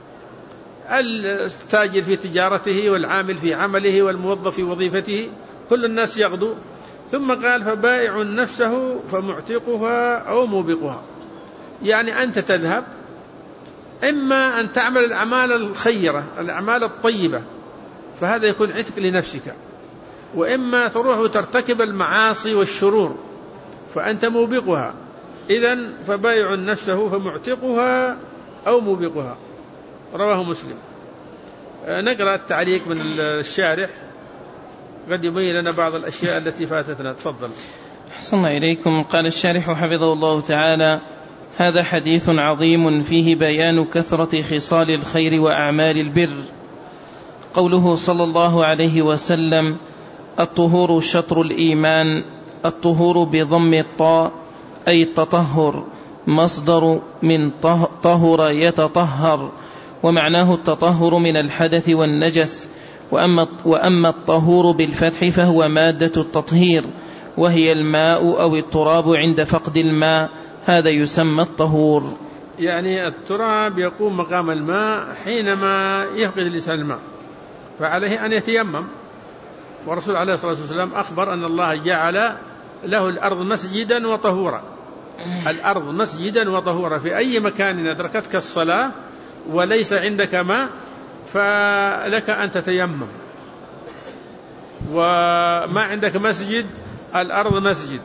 التاجر في تجارته والعامل في عمله والموظف في وظيفته، كل الناس يغدو. ثم قال فبائع نفسه فمعتقها أو موبقها، يعني أنت تذهب إما أن تعمل الأعمال الخيرة الأعمال الطيبة فهذا يكون عتق لنفسك، وإما تروح وترتكب المعاصي والشرور فأنت موبقها. إذن فبائع نفسه فمعتقها أو موبقها، رواه مسلم. نقرأ التعليق من الشارح قد يبين لنا بعض الأشياء التي فاتتنا. تفضل. أحسن إليكم. قال الشارح حفظه الله تعالى: هذا حديث عظيم فيه بيان كثرة خصال الخير وأعمال البر. قوله صلى الله عليه وسلم: الطهور شطر الإيمان، الطهور بضم الطاء أي التطهر، مصدر من طهر يتطهر، ومعناه التطهر من الحدث والنجس. وأما, وأما الطهور بالفتح فهو مادة التطهير، وهي الماء أو التراب عند فقد الماء، هذا يسمى الطهور. يعني التراب يقوم مقام الماء حينما يفقد الإنسان الماء، فعليه أن يتيمم. والرسول عليه الصلاة والسلام أخبر أن الله جعل له الأرض مسجدا وطهورا، الأرض مسجدا وطهورا، في أي مكان أدركتك الصلاة وليس عندك ماء فلك أن تتيمم، وما عندك مسجد الأرض مسجد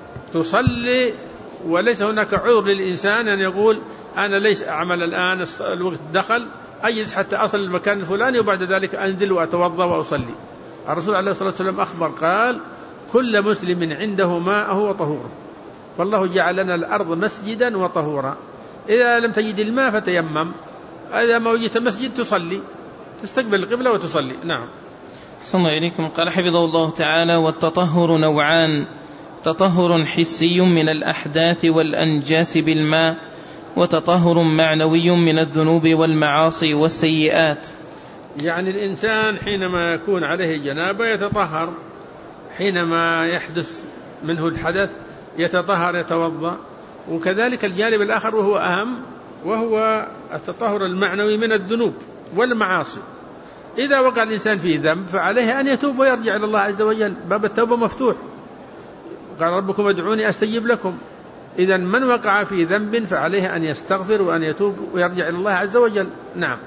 تصلي، وليس هناك عذر للإنسان أن يقول أنا ليس أعمل الآن الوقت دخل أجلس حتى أصل المكان الفلاني وبعد ذلك أنزل وأتوضأ وأصلي. الرسول عليه الصلاة والسلام أخبر قال كل مسلم عنده ماءه وطهوره، فالله جعل لنا الأرض مسجدا وطهورا. إذا لم تجد الماء فتيمم، إذا ما وجدت مسجد تصلي، تستقبل القبلة وتصلي. نعم. أحسن إليكم. قال حفظه الله تعالى: والتطهر نوعان: تطهر حسي من الأحداث والأنجاس بالماء، وتطهر معنوي من الذنوب والمعاصي والسيئات. يعني الإنسان حينما يكون عليه جنابة يتطهر، حينما يحدث منه الحدث يتطهر يتوضأ. وكذلك الجانب الآخر وهو أهم، وهو التطهر المعنوي من الذنوب والمعاصي. إذا وقع الإنسان في ذنب فعليه أن يتوب ويرجع إلى الله عز وجل، باب التوبة مفتوح، قال ربكم ادعوني أستجيب لكم. إذا من وقع في ذنب فعليه أن يستغفر وأن يتوب ويرجع إلى الله عز وجل. نعم.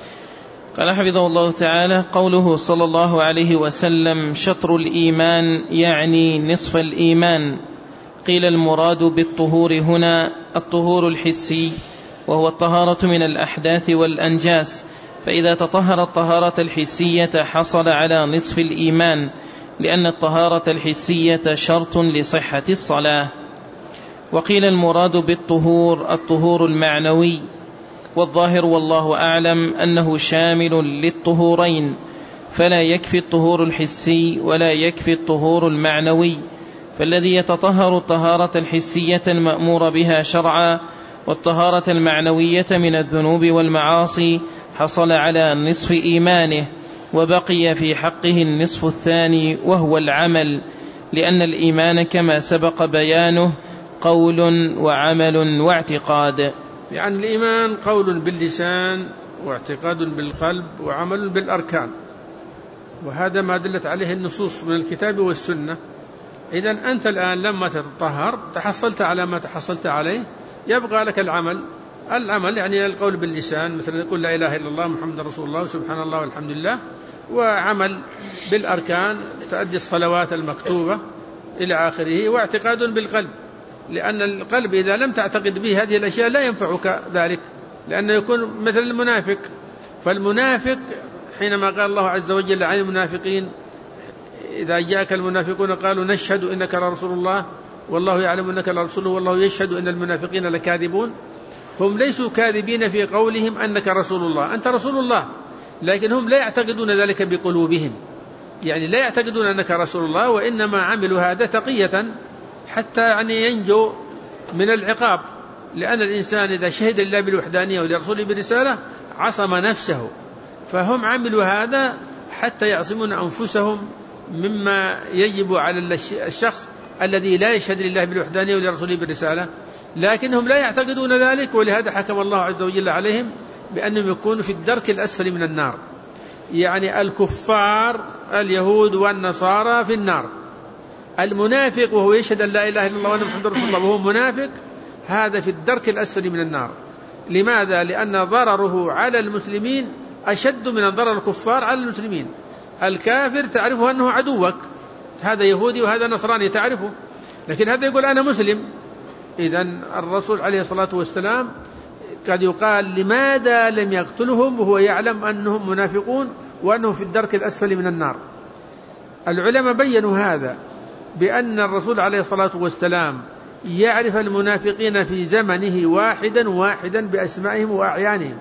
قال حفظه الله تعالى: قوله صلى الله عليه وسلم شطر الإيمان يعني نصف الإيمان. قيل المراد بالطهور هنا الطهور الحسي، وهو الطهارة من الأحداث والأنجاس، فإذا تطهر الطهارة الحسية حصل على نصف الإيمان، لأن الطهارة الحسية شرط لصحة الصلاة. وقيل المراد بالطهور الطهور المعنوي، والظاهر والله أعلم أنه شامل للطهورين، فلا يكفي الطهور الحسي ولا يكفي الطهور المعنوي، فالذي يتطهر الطهارة الحسية المأمور بها شرعا والطهارة المعنوية من الذنوب والمعاصي حصل على نصف إيمانه، وبقي في حقه النصف الثاني وهو العمل، لأن الإيمان كما سبق بيانه قول وعمل واعتقاد. يعني الإيمان قول باللسان واعتقاد بالقلب وعمل بالأركان، وهذا ما دلت عليه النصوص من الكتاب والسنة. إذن أنت الآن لما تتطهر تحصلت على ما تحصلت عليه، يبقى لك العمل. العمل يعني القول باللسان، مثلا يقول لا إله إلا الله محمد رسول الله سبحان الله والحمد لله، وعمل بالأركان تؤدي الصلوات المكتوبة إلى آخره، واعتقاد بالقلب، لأن القلب إذا لم تعتقد به هذه الأشياء لا ينفعك ذلك، لأنه يكون مثل المنافق. فالمنافق حينما قال الله عز وجل عن المنافقين إذا جاءك المنافقون قالوا نشهد إنك لرسول الله والله يعلم إنك لرسوله والله يشهد إن المنافقين لكاذبون، هم ليسوا كاذبين في قولهم أنك رسول الله، أنت رسول الله، لكن هم لا يعتقدون ذلك بقلوبهم، يعني لا يعتقدون أنك رسول الله، وإنما عملوا هذا تقية حتى يعني ينجو من العقاب، لأن الإنسان إذا شهد لله بالوحدانية ولرسوله بالرسالة عصم نفسه، فهم عملوا هذا حتى يعصمون أنفسهم مما يجب على الشخص الذي لا يشهد لله بالوحدانية ولرسوله بالرسالة، لكنهم لا يعتقدون ذلك، ولهذا حكم الله عز وجل عليهم بأنهم يكونوا في الدرك الأسفل من النار. يعني الكفار اليهود والنصارى في النار، المنافق وهو يشهد أن لا إله إلا الله وأن محمدا رسول الله وهو منافق هذا في الدرك الأسفل من النار. لماذا؟ لأن ضرره على المسلمين أشد من ضرر الكفار على المسلمين. الكافر تعرفه أنه عدوك، هذا يهودي وهذا نصراني تعرفه، لكن هذا يقول أنا مسلم. إذن الرسول عليه الصلاة والسلام قد يقال لماذا لم يقتلهم وهو يعلم أنهم منافقون وأنهم في الدرك الأسفل من النار. العلماء بيّنوا هذا بأن الرسول عليه الصلاة والسلام يعرف المنافقين في زمنه واحدا واحدا بأسمائهم وأعيانهم،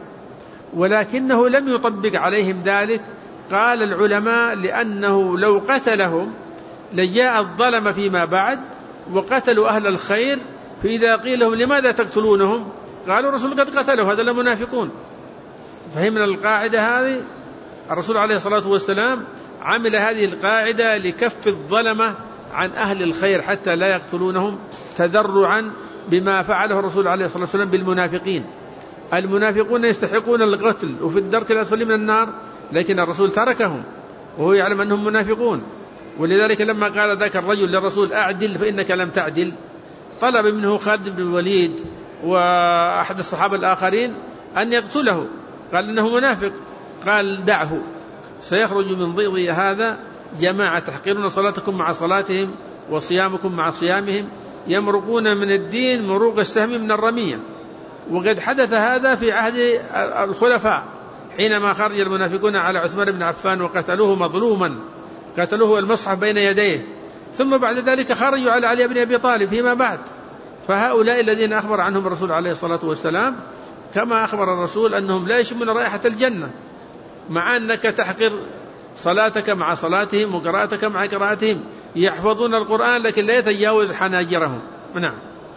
ولكنه لم يطبق عليهم ذلك. قال العلماء لأنه لو قتلهم لجاء الظلم فيما بعد وقتلوا أهل الخير، فإذا قيل لهم لماذا تقتلونهم قالوا الرسول قد قتلوا هذا المنافقون. فهمنا القاعدة هذه. الرسول عليه الصلاة والسلام عمل هذه القاعدة لكف الظلمة عن أهل الخير حتى لا يقتلونهم تذرعا بما فعله الرسول عليه الصلاة والسلام بالمنافقين. المنافقون يستحقون القتل وفي الدرك الأسفل من النار، لكن الرسول تركهم وهو يعلم أنهم منافقون. ولذلك لما قال ذاك الرجل للرسول أعدل فإنك لم تعدل، طلب منه خالد بن الوليد وأحد الصحابة الآخرين أن يقتله، قال إنه منافق، قال دعه سيخرج من ضيض هذا جماعة تحقرون صلاتكم مع صلاتهم وصيامكم مع صيامهم يمرقون من الدين مروق السهم من الرمية. وقد حدث هذا في عهد الخلفاء حينما خرج المنافقون على عثمان بن عفان وقتلوه مظلوما، قتلوه المصحف بين يديه، ثم بعد ذلك خرجوا على علي بن أبي طالب فيما بعد. فهؤلاء الذين أخبر عنهم الرسول عليه الصلاة والسلام كما أخبر الرسول أنهم لا يشمون رائحة الجنة، مع أنك تحقر صلاتك مع صلاتهم وقراءتك مع قراءتهم، يحفظون القرآن لكن لا يتجاوز حناجرهم. نعم.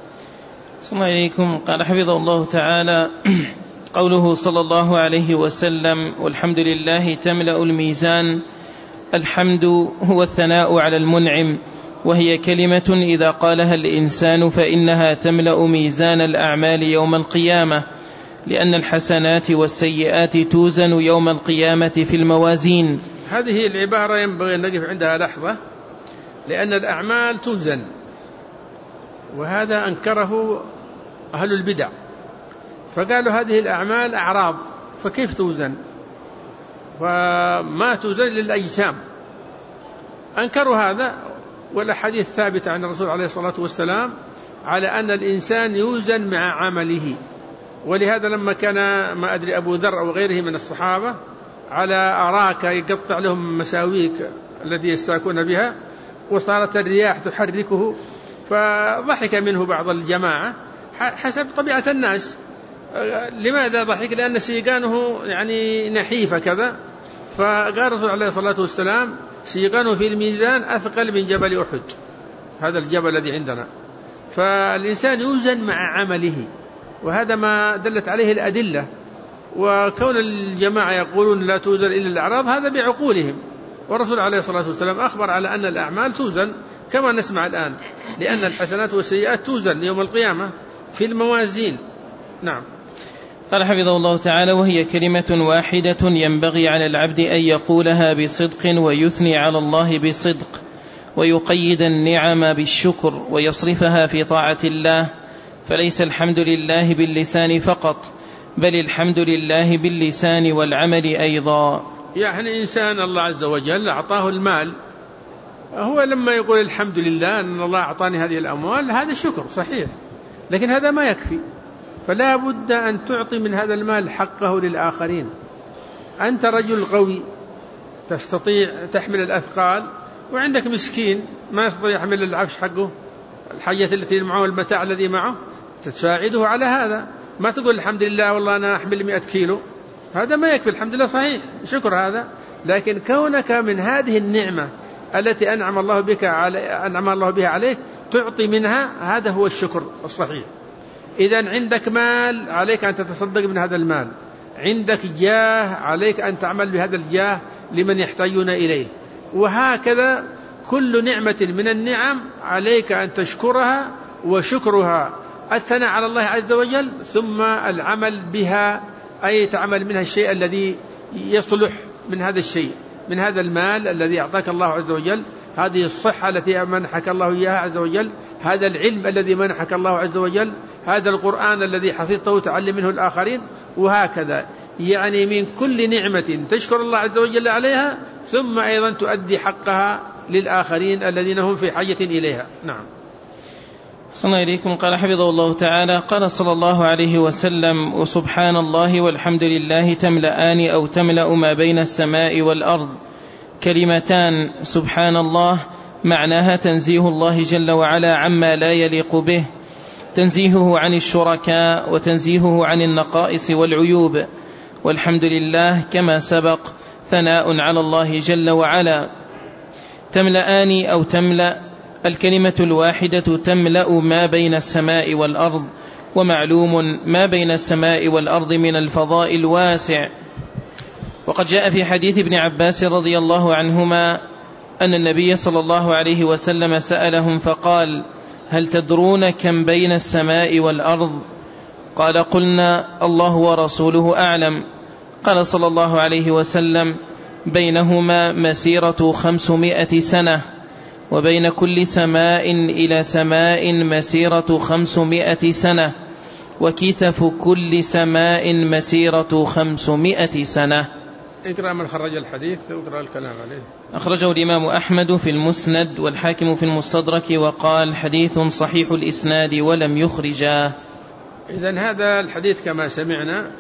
صلى الله عليكم. قال حفظه الله تعالى قوله صلى الله عليه وسلم والحمد لله تملأ الميزان. الحمد هو الثناء على المنعم، وهي كلمة إذا قالها الإنسان فإنها تملأ ميزان الأعمال يوم القيامة، لأن الحسنات والسيئات توزن يوم القيامة في الموازين. هذه العبارة ينبغي أن نقف عندها لحظة، لأن الأعمال توزن، وهذا أنكره أهل البدع، فقالوا هذه الأعمال أعراض فكيف توزن؟ وما توزن للأجسام، أنكروا هذا. والأحاديث ثابتة عن الرسول عليه الصلاة والسلام على أن الإنسان يوزن مع عمله. ولهذا لما كان ما أدري أبو ذر أو غيره من الصحابة على أراك يقطع لهم مساويك التي يستاكون بها وصارت الرياح تحركه، فضحك منه بعض الجماعة حسب طبيعة الناس. لماذا ضحك؟ لأن سيقانه يعني نحيفة كذا. فقال الرسول عليه الصلاة والسلام سيقانه في الميزان أثقل من جبل أحد، هذا الجبل الذي عندنا. فالإنسان يوزن مع عمله، وهذا ما دلت عليه الأدلة. وكون الجماعة يقولون لا توزن إلا الأعراض هذا بعقولهم، والرسول عليه الصلاة والسلام أخبر على أن الأعمال توزن كما نسمع الآن، لأن الحسنات والسيئات توزن يوم القيامة في الموازين. نعم. قال حفظه الله تعالى وهي كلمة واحدة ينبغي على العبد أن يقولها بصدق ويثني على الله بصدق، ويقيد النعم بالشكر ويصرفها في طاعة الله. فليس الحمد لله باللسان فقط، بل الحمد لله باللسان والعمل أيضا. يعني إنسان الله عز وجل أعطاه المال، هو لما يقول الحمد لله أن الله أعطاني هذه الأموال هذا شكر صحيح، لكن هذا ما يكفي، فلا بد أن تعطي من هذا المال حقه للآخرين. أنت رجل قوي تستطيع تحمل الأثقال، وعندك مسكين ما يستطيع يحمل العفش حقه، الحاجة التي معه المتاع الذي معه، تساعده على هذا. ما تقول الحمد لله والله أنا أحمل مئة كيلو، هذا ما يكفي. الحمد لله صحيح شكر هذا، لكن كونك من هذه النعمة التي أنعم الله بك علي أنعم الله بها عليك تعطي منها، هذا هو الشكر الصحيح. إذن عندك مال عليك أن تتصدق من هذا المال، عندك جاه عليك أن تعمل بهذا الجاه لمن يحتاجون إليه، وهكذا كل نعمة من النعم عليك أن تشكرها، وشكرها الثناء على الله عز وجل، ثم العمل بها، أي تعمل منها الشيء الذي يصلح من هذا الشيء، من هذا المال الذي أعطاك الله عز وجل، هذه الصحة التي منحك الله إياها عز وجل، هذا العلم الذي منحك الله عز وجل، هذا القرآن الذي حفظته وتعلم منه الآخرين، وهكذا. يعني من كل نعمة تشكر الله عز وجل عليها، ثم أيضا تؤدي حقها للآخرين الذين هم في حاجة إليها. نعم. صلى إليكم. قال حفظه الله تعالى: قال صلى الله عليه وسلم: وسبحان الله والحمد لله تملأان أو تملأ ما بين السماء والأرض. كلمتان سبحان الله معناها تنزيه الله جل وعلا عما لا يليق به، تنزيهه عن الشركاء وتنزيهه عن النقائص والعيوب. والحمد لله كما سبق ثناء على الله جل وعلا. تملأان أو تملأ، الكلمة الواحدة تملأ ما بين السماء والأرض، ومعلوم ما بين السماء والأرض من الفضاء الواسع. وقد جاء في حديث ابن عباس رضي الله عنهما أن النبي صلى الله عليه وسلم سألهم فقال: هل تدرون كم بين السماء والأرض؟ قال: قلنا الله ورسوله أعلم. قال صلى الله عليه وسلم: بينهما مسيرة خمسمائة سنة، وبين كل سماء إلى سماء مسيرة خمسمائة سنة، وكثف كل سماء مسيرة خمسمائة سنة. اقرأ من خرج الحديث واقرأ الكلام عليه. أخرجه الإمام أحمد في المسند والحاكم في المستدرك، وقال: حديث صحيح الإسناد ولم يخرجاه. إذن هذا الحديث كما سمعنا.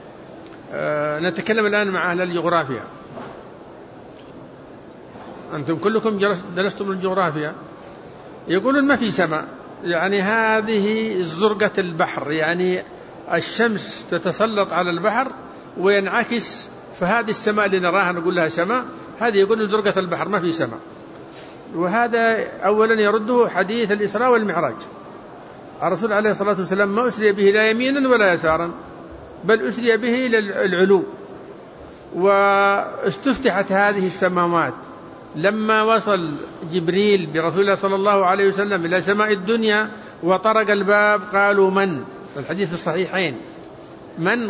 آه نتكلم الآن مع أهل الجغرافيا. أنتم كلكم درستم الجغرافيا. يقولون ما في سماء، يعني هذه زرقة البحر، يعني الشمس تتسلط على البحر وينعكس، فهذه السماء اللي نراها نقول لها سماء، هذه يقولون زرقة البحر ما في سماء. وهذا أولا يرده حديث الإسراء والمعراج. الرسول عليه الصلاة والسلام ما أسري به لا يمينا ولا يسارا، بل أسري به إلى العلو، واستفتحت هذه السماوات لما وصل جبريل برسول الله صلى الله عليه وسلم إلى سماء الدنيا وطرق الباب. قالوا: من؟ الحديث في الصحيحين: من؟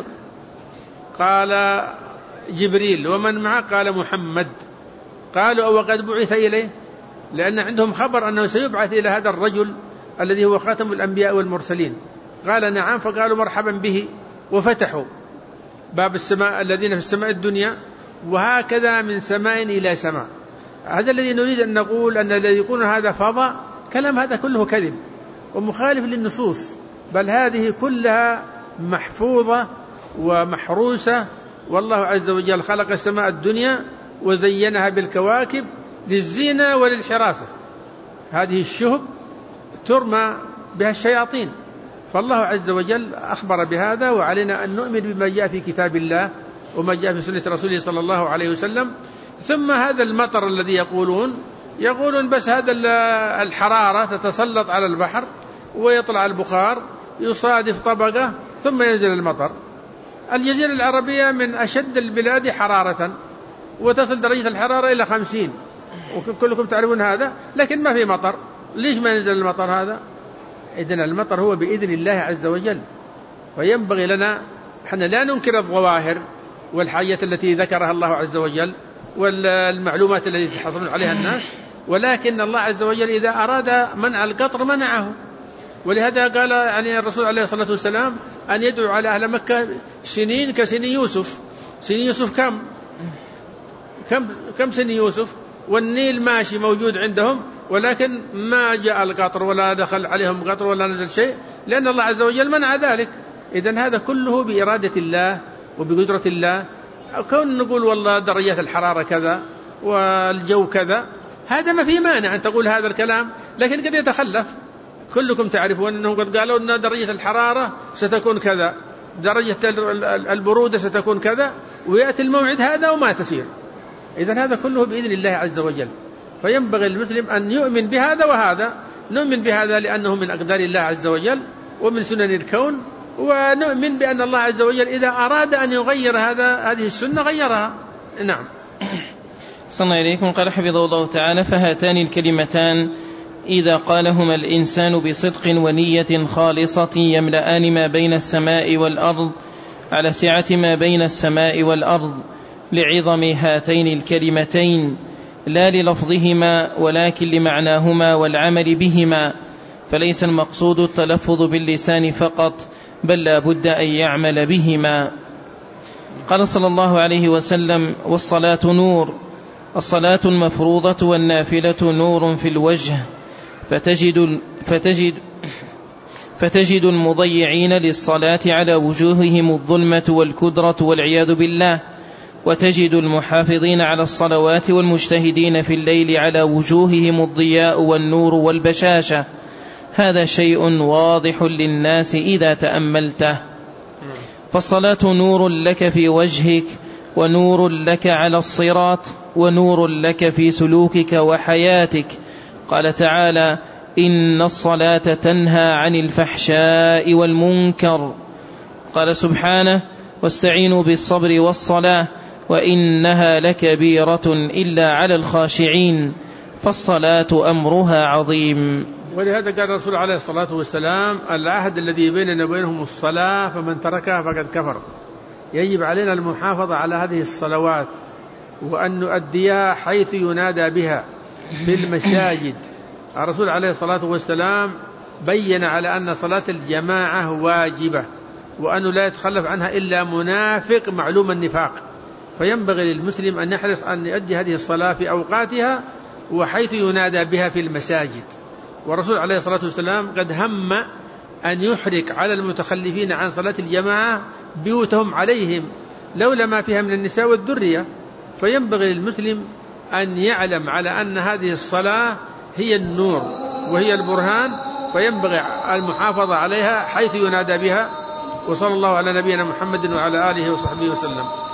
قال: جبريل. ومن معه؟ قال: محمد. قالوا: أو قد بعث إليه؟ لأن عندهم خبر أنه سيبعث إلى هذا الرجل الذي هو خاتم الأنبياء والمرسلين. قال: نعم. فقالوا: مرحبا به، وفتحوا باب السماء الذين في السماء الدنيا، وهكذا من سماء إلى سماء. هذا الذي نريد أن نقول، أن الذي يقول هذا فضاء، كلام هذا كله كذب ومخالف للنصوص، بل هذه كلها محفوظة ومحروسة. والله عز وجل خلق السماء الدنيا وزينها بالكواكب للزينة وللحراسة. هذه الشهب ترمى بها الشياطين، فالله عز وجل أخبر بهذا، وعلينا أن نؤمن بما جاء في كتاب الله وما جاء في سنة رسوله صلى الله عليه وسلم. ثم هذا المطر الذي يقولون يقولون بس هذا الحرارة تتسلط على البحر ويطلع البخار يصادف طبقة ثم ينزل المطر. الجزيرة العربية من أشد البلاد حرارة، وتصل درجة الحرارة إلى خمسين، وكلكم تعلمون هذا، لكن ما في مطر. ليش ما ينزل المطر هذا؟ إذن المطر هو بإذن الله عز وجل. فينبغي لنا حنا لا ننكر الظواهر والحاجات التي ذكرها الله عز وجل والمعلومات التي تحصل عليها الناس، ولكن الله عز وجل إذا أراد منع القطر منعه. ولهذا قال يعني الرسول عليه الصلاة والسلام أن يدعو على أهل مكة سنين كسن يوسف. سن يوسف كم كم كم سن يوسف؟ والنيل ماشي موجود عندهم، ولكن ما جاء القطر ولا دخل عليهم قطر ولا نزل شيء، لأن الله عز وجل منع ذلك. إذن هذا كله بإرادة الله وبقدرة الله. كون نقول والله درجات الحرارة كذا والجو كذا، هذا ما في مانع أن تقول هذا الكلام، لكن قد يتخلف. كلكم تعرفون أنهم قد قالوا أن درجة الحرارة ستكون كذا، درجة البرودة ستكون كذا، ويأتي الموعد هذا وما تسير. إذن هذا كله بإذن الله عز وجل. فينبغي المسلم أن يؤمن بهذا وهذا، نؤمن بهذا لأنه من أقدار الله عز وجل ومن سنن الكون، ونؤمن بأن الله عز وجل إذا أراد أن يغير هذا هذه السنة غيرها. نعم. صلى إليكم. قال حفظه الله تعالى: فهاتان الكلمتان إذا قالهما الإنسان بصدق ونية خالصة يملأان ما بين السماء والأرض على سعة ما بين السماء والأرض، لعظم هاتين الكلمتين لا للفظهما ولكن لمعناهما والعمل بهما، فليس المقصود التلفظ باللسان فقط، بل لا بد أن يعمل بهما. قال صلى الله عليه وسلم: والصلاة نور. الصلاة المفروضة والنافلة نور في الوجه، فتجد, فتجد, فتجد المضيعين للصلاة على وجوههم الظلمة والكدرة والعياذ بالله، وتجد المحافظين على الصلوات والمجتهدين في الليل على وجوههم الضياء والنور والبشاشة. هذا شيء واضح للناس إذا تأملته. فالصلاة نور لك في وجهك، ونور لك على الصراط، ونور لك في سلوكك وحياتك. قال تعالى: إن الصلاة تنهى عن الفحشاء والمنكر. قال سبحانه: واستعينوا بالصبر والصلاة وإنها لكبيرة إلا على الخاشعين. فالصلاة أمرها عظيم. ولهذا قال الرسول عليه الصلاة والسلام: العهد الذي بيننا وبينهم الصلاة، فمن تركها فقد كفر. يجب علينا المحافظة على هذه الصلوات وأن نؤديها حيث ينادى بها في المساجد. الرسول عليه الصلاة والسلام بين على أن صلاة الجماعة واجبة، وأنه لا يتخلف عنها إلا منافق معلوم النفاق، فينبغي للمسلم أن يحرص أن يؤدي هذه الصلاة في أوقاتها وحيث ينادى بها في المساجد. والرسول عليه الصلاة والسلام قد هم أن يحرق على المتخلفين عن صلاة الجماعة بيوتهم عليهم لولا ما فيها من النساء والذرية. فينبغي للمسلم أن يعلم على أن هذه الصلاة هي النور وهي البرهان، فينبغي المحافظة عليها حيث ينادى بها. وصلى الله على نبينا محمد وعلى آله وصحبه وسلم.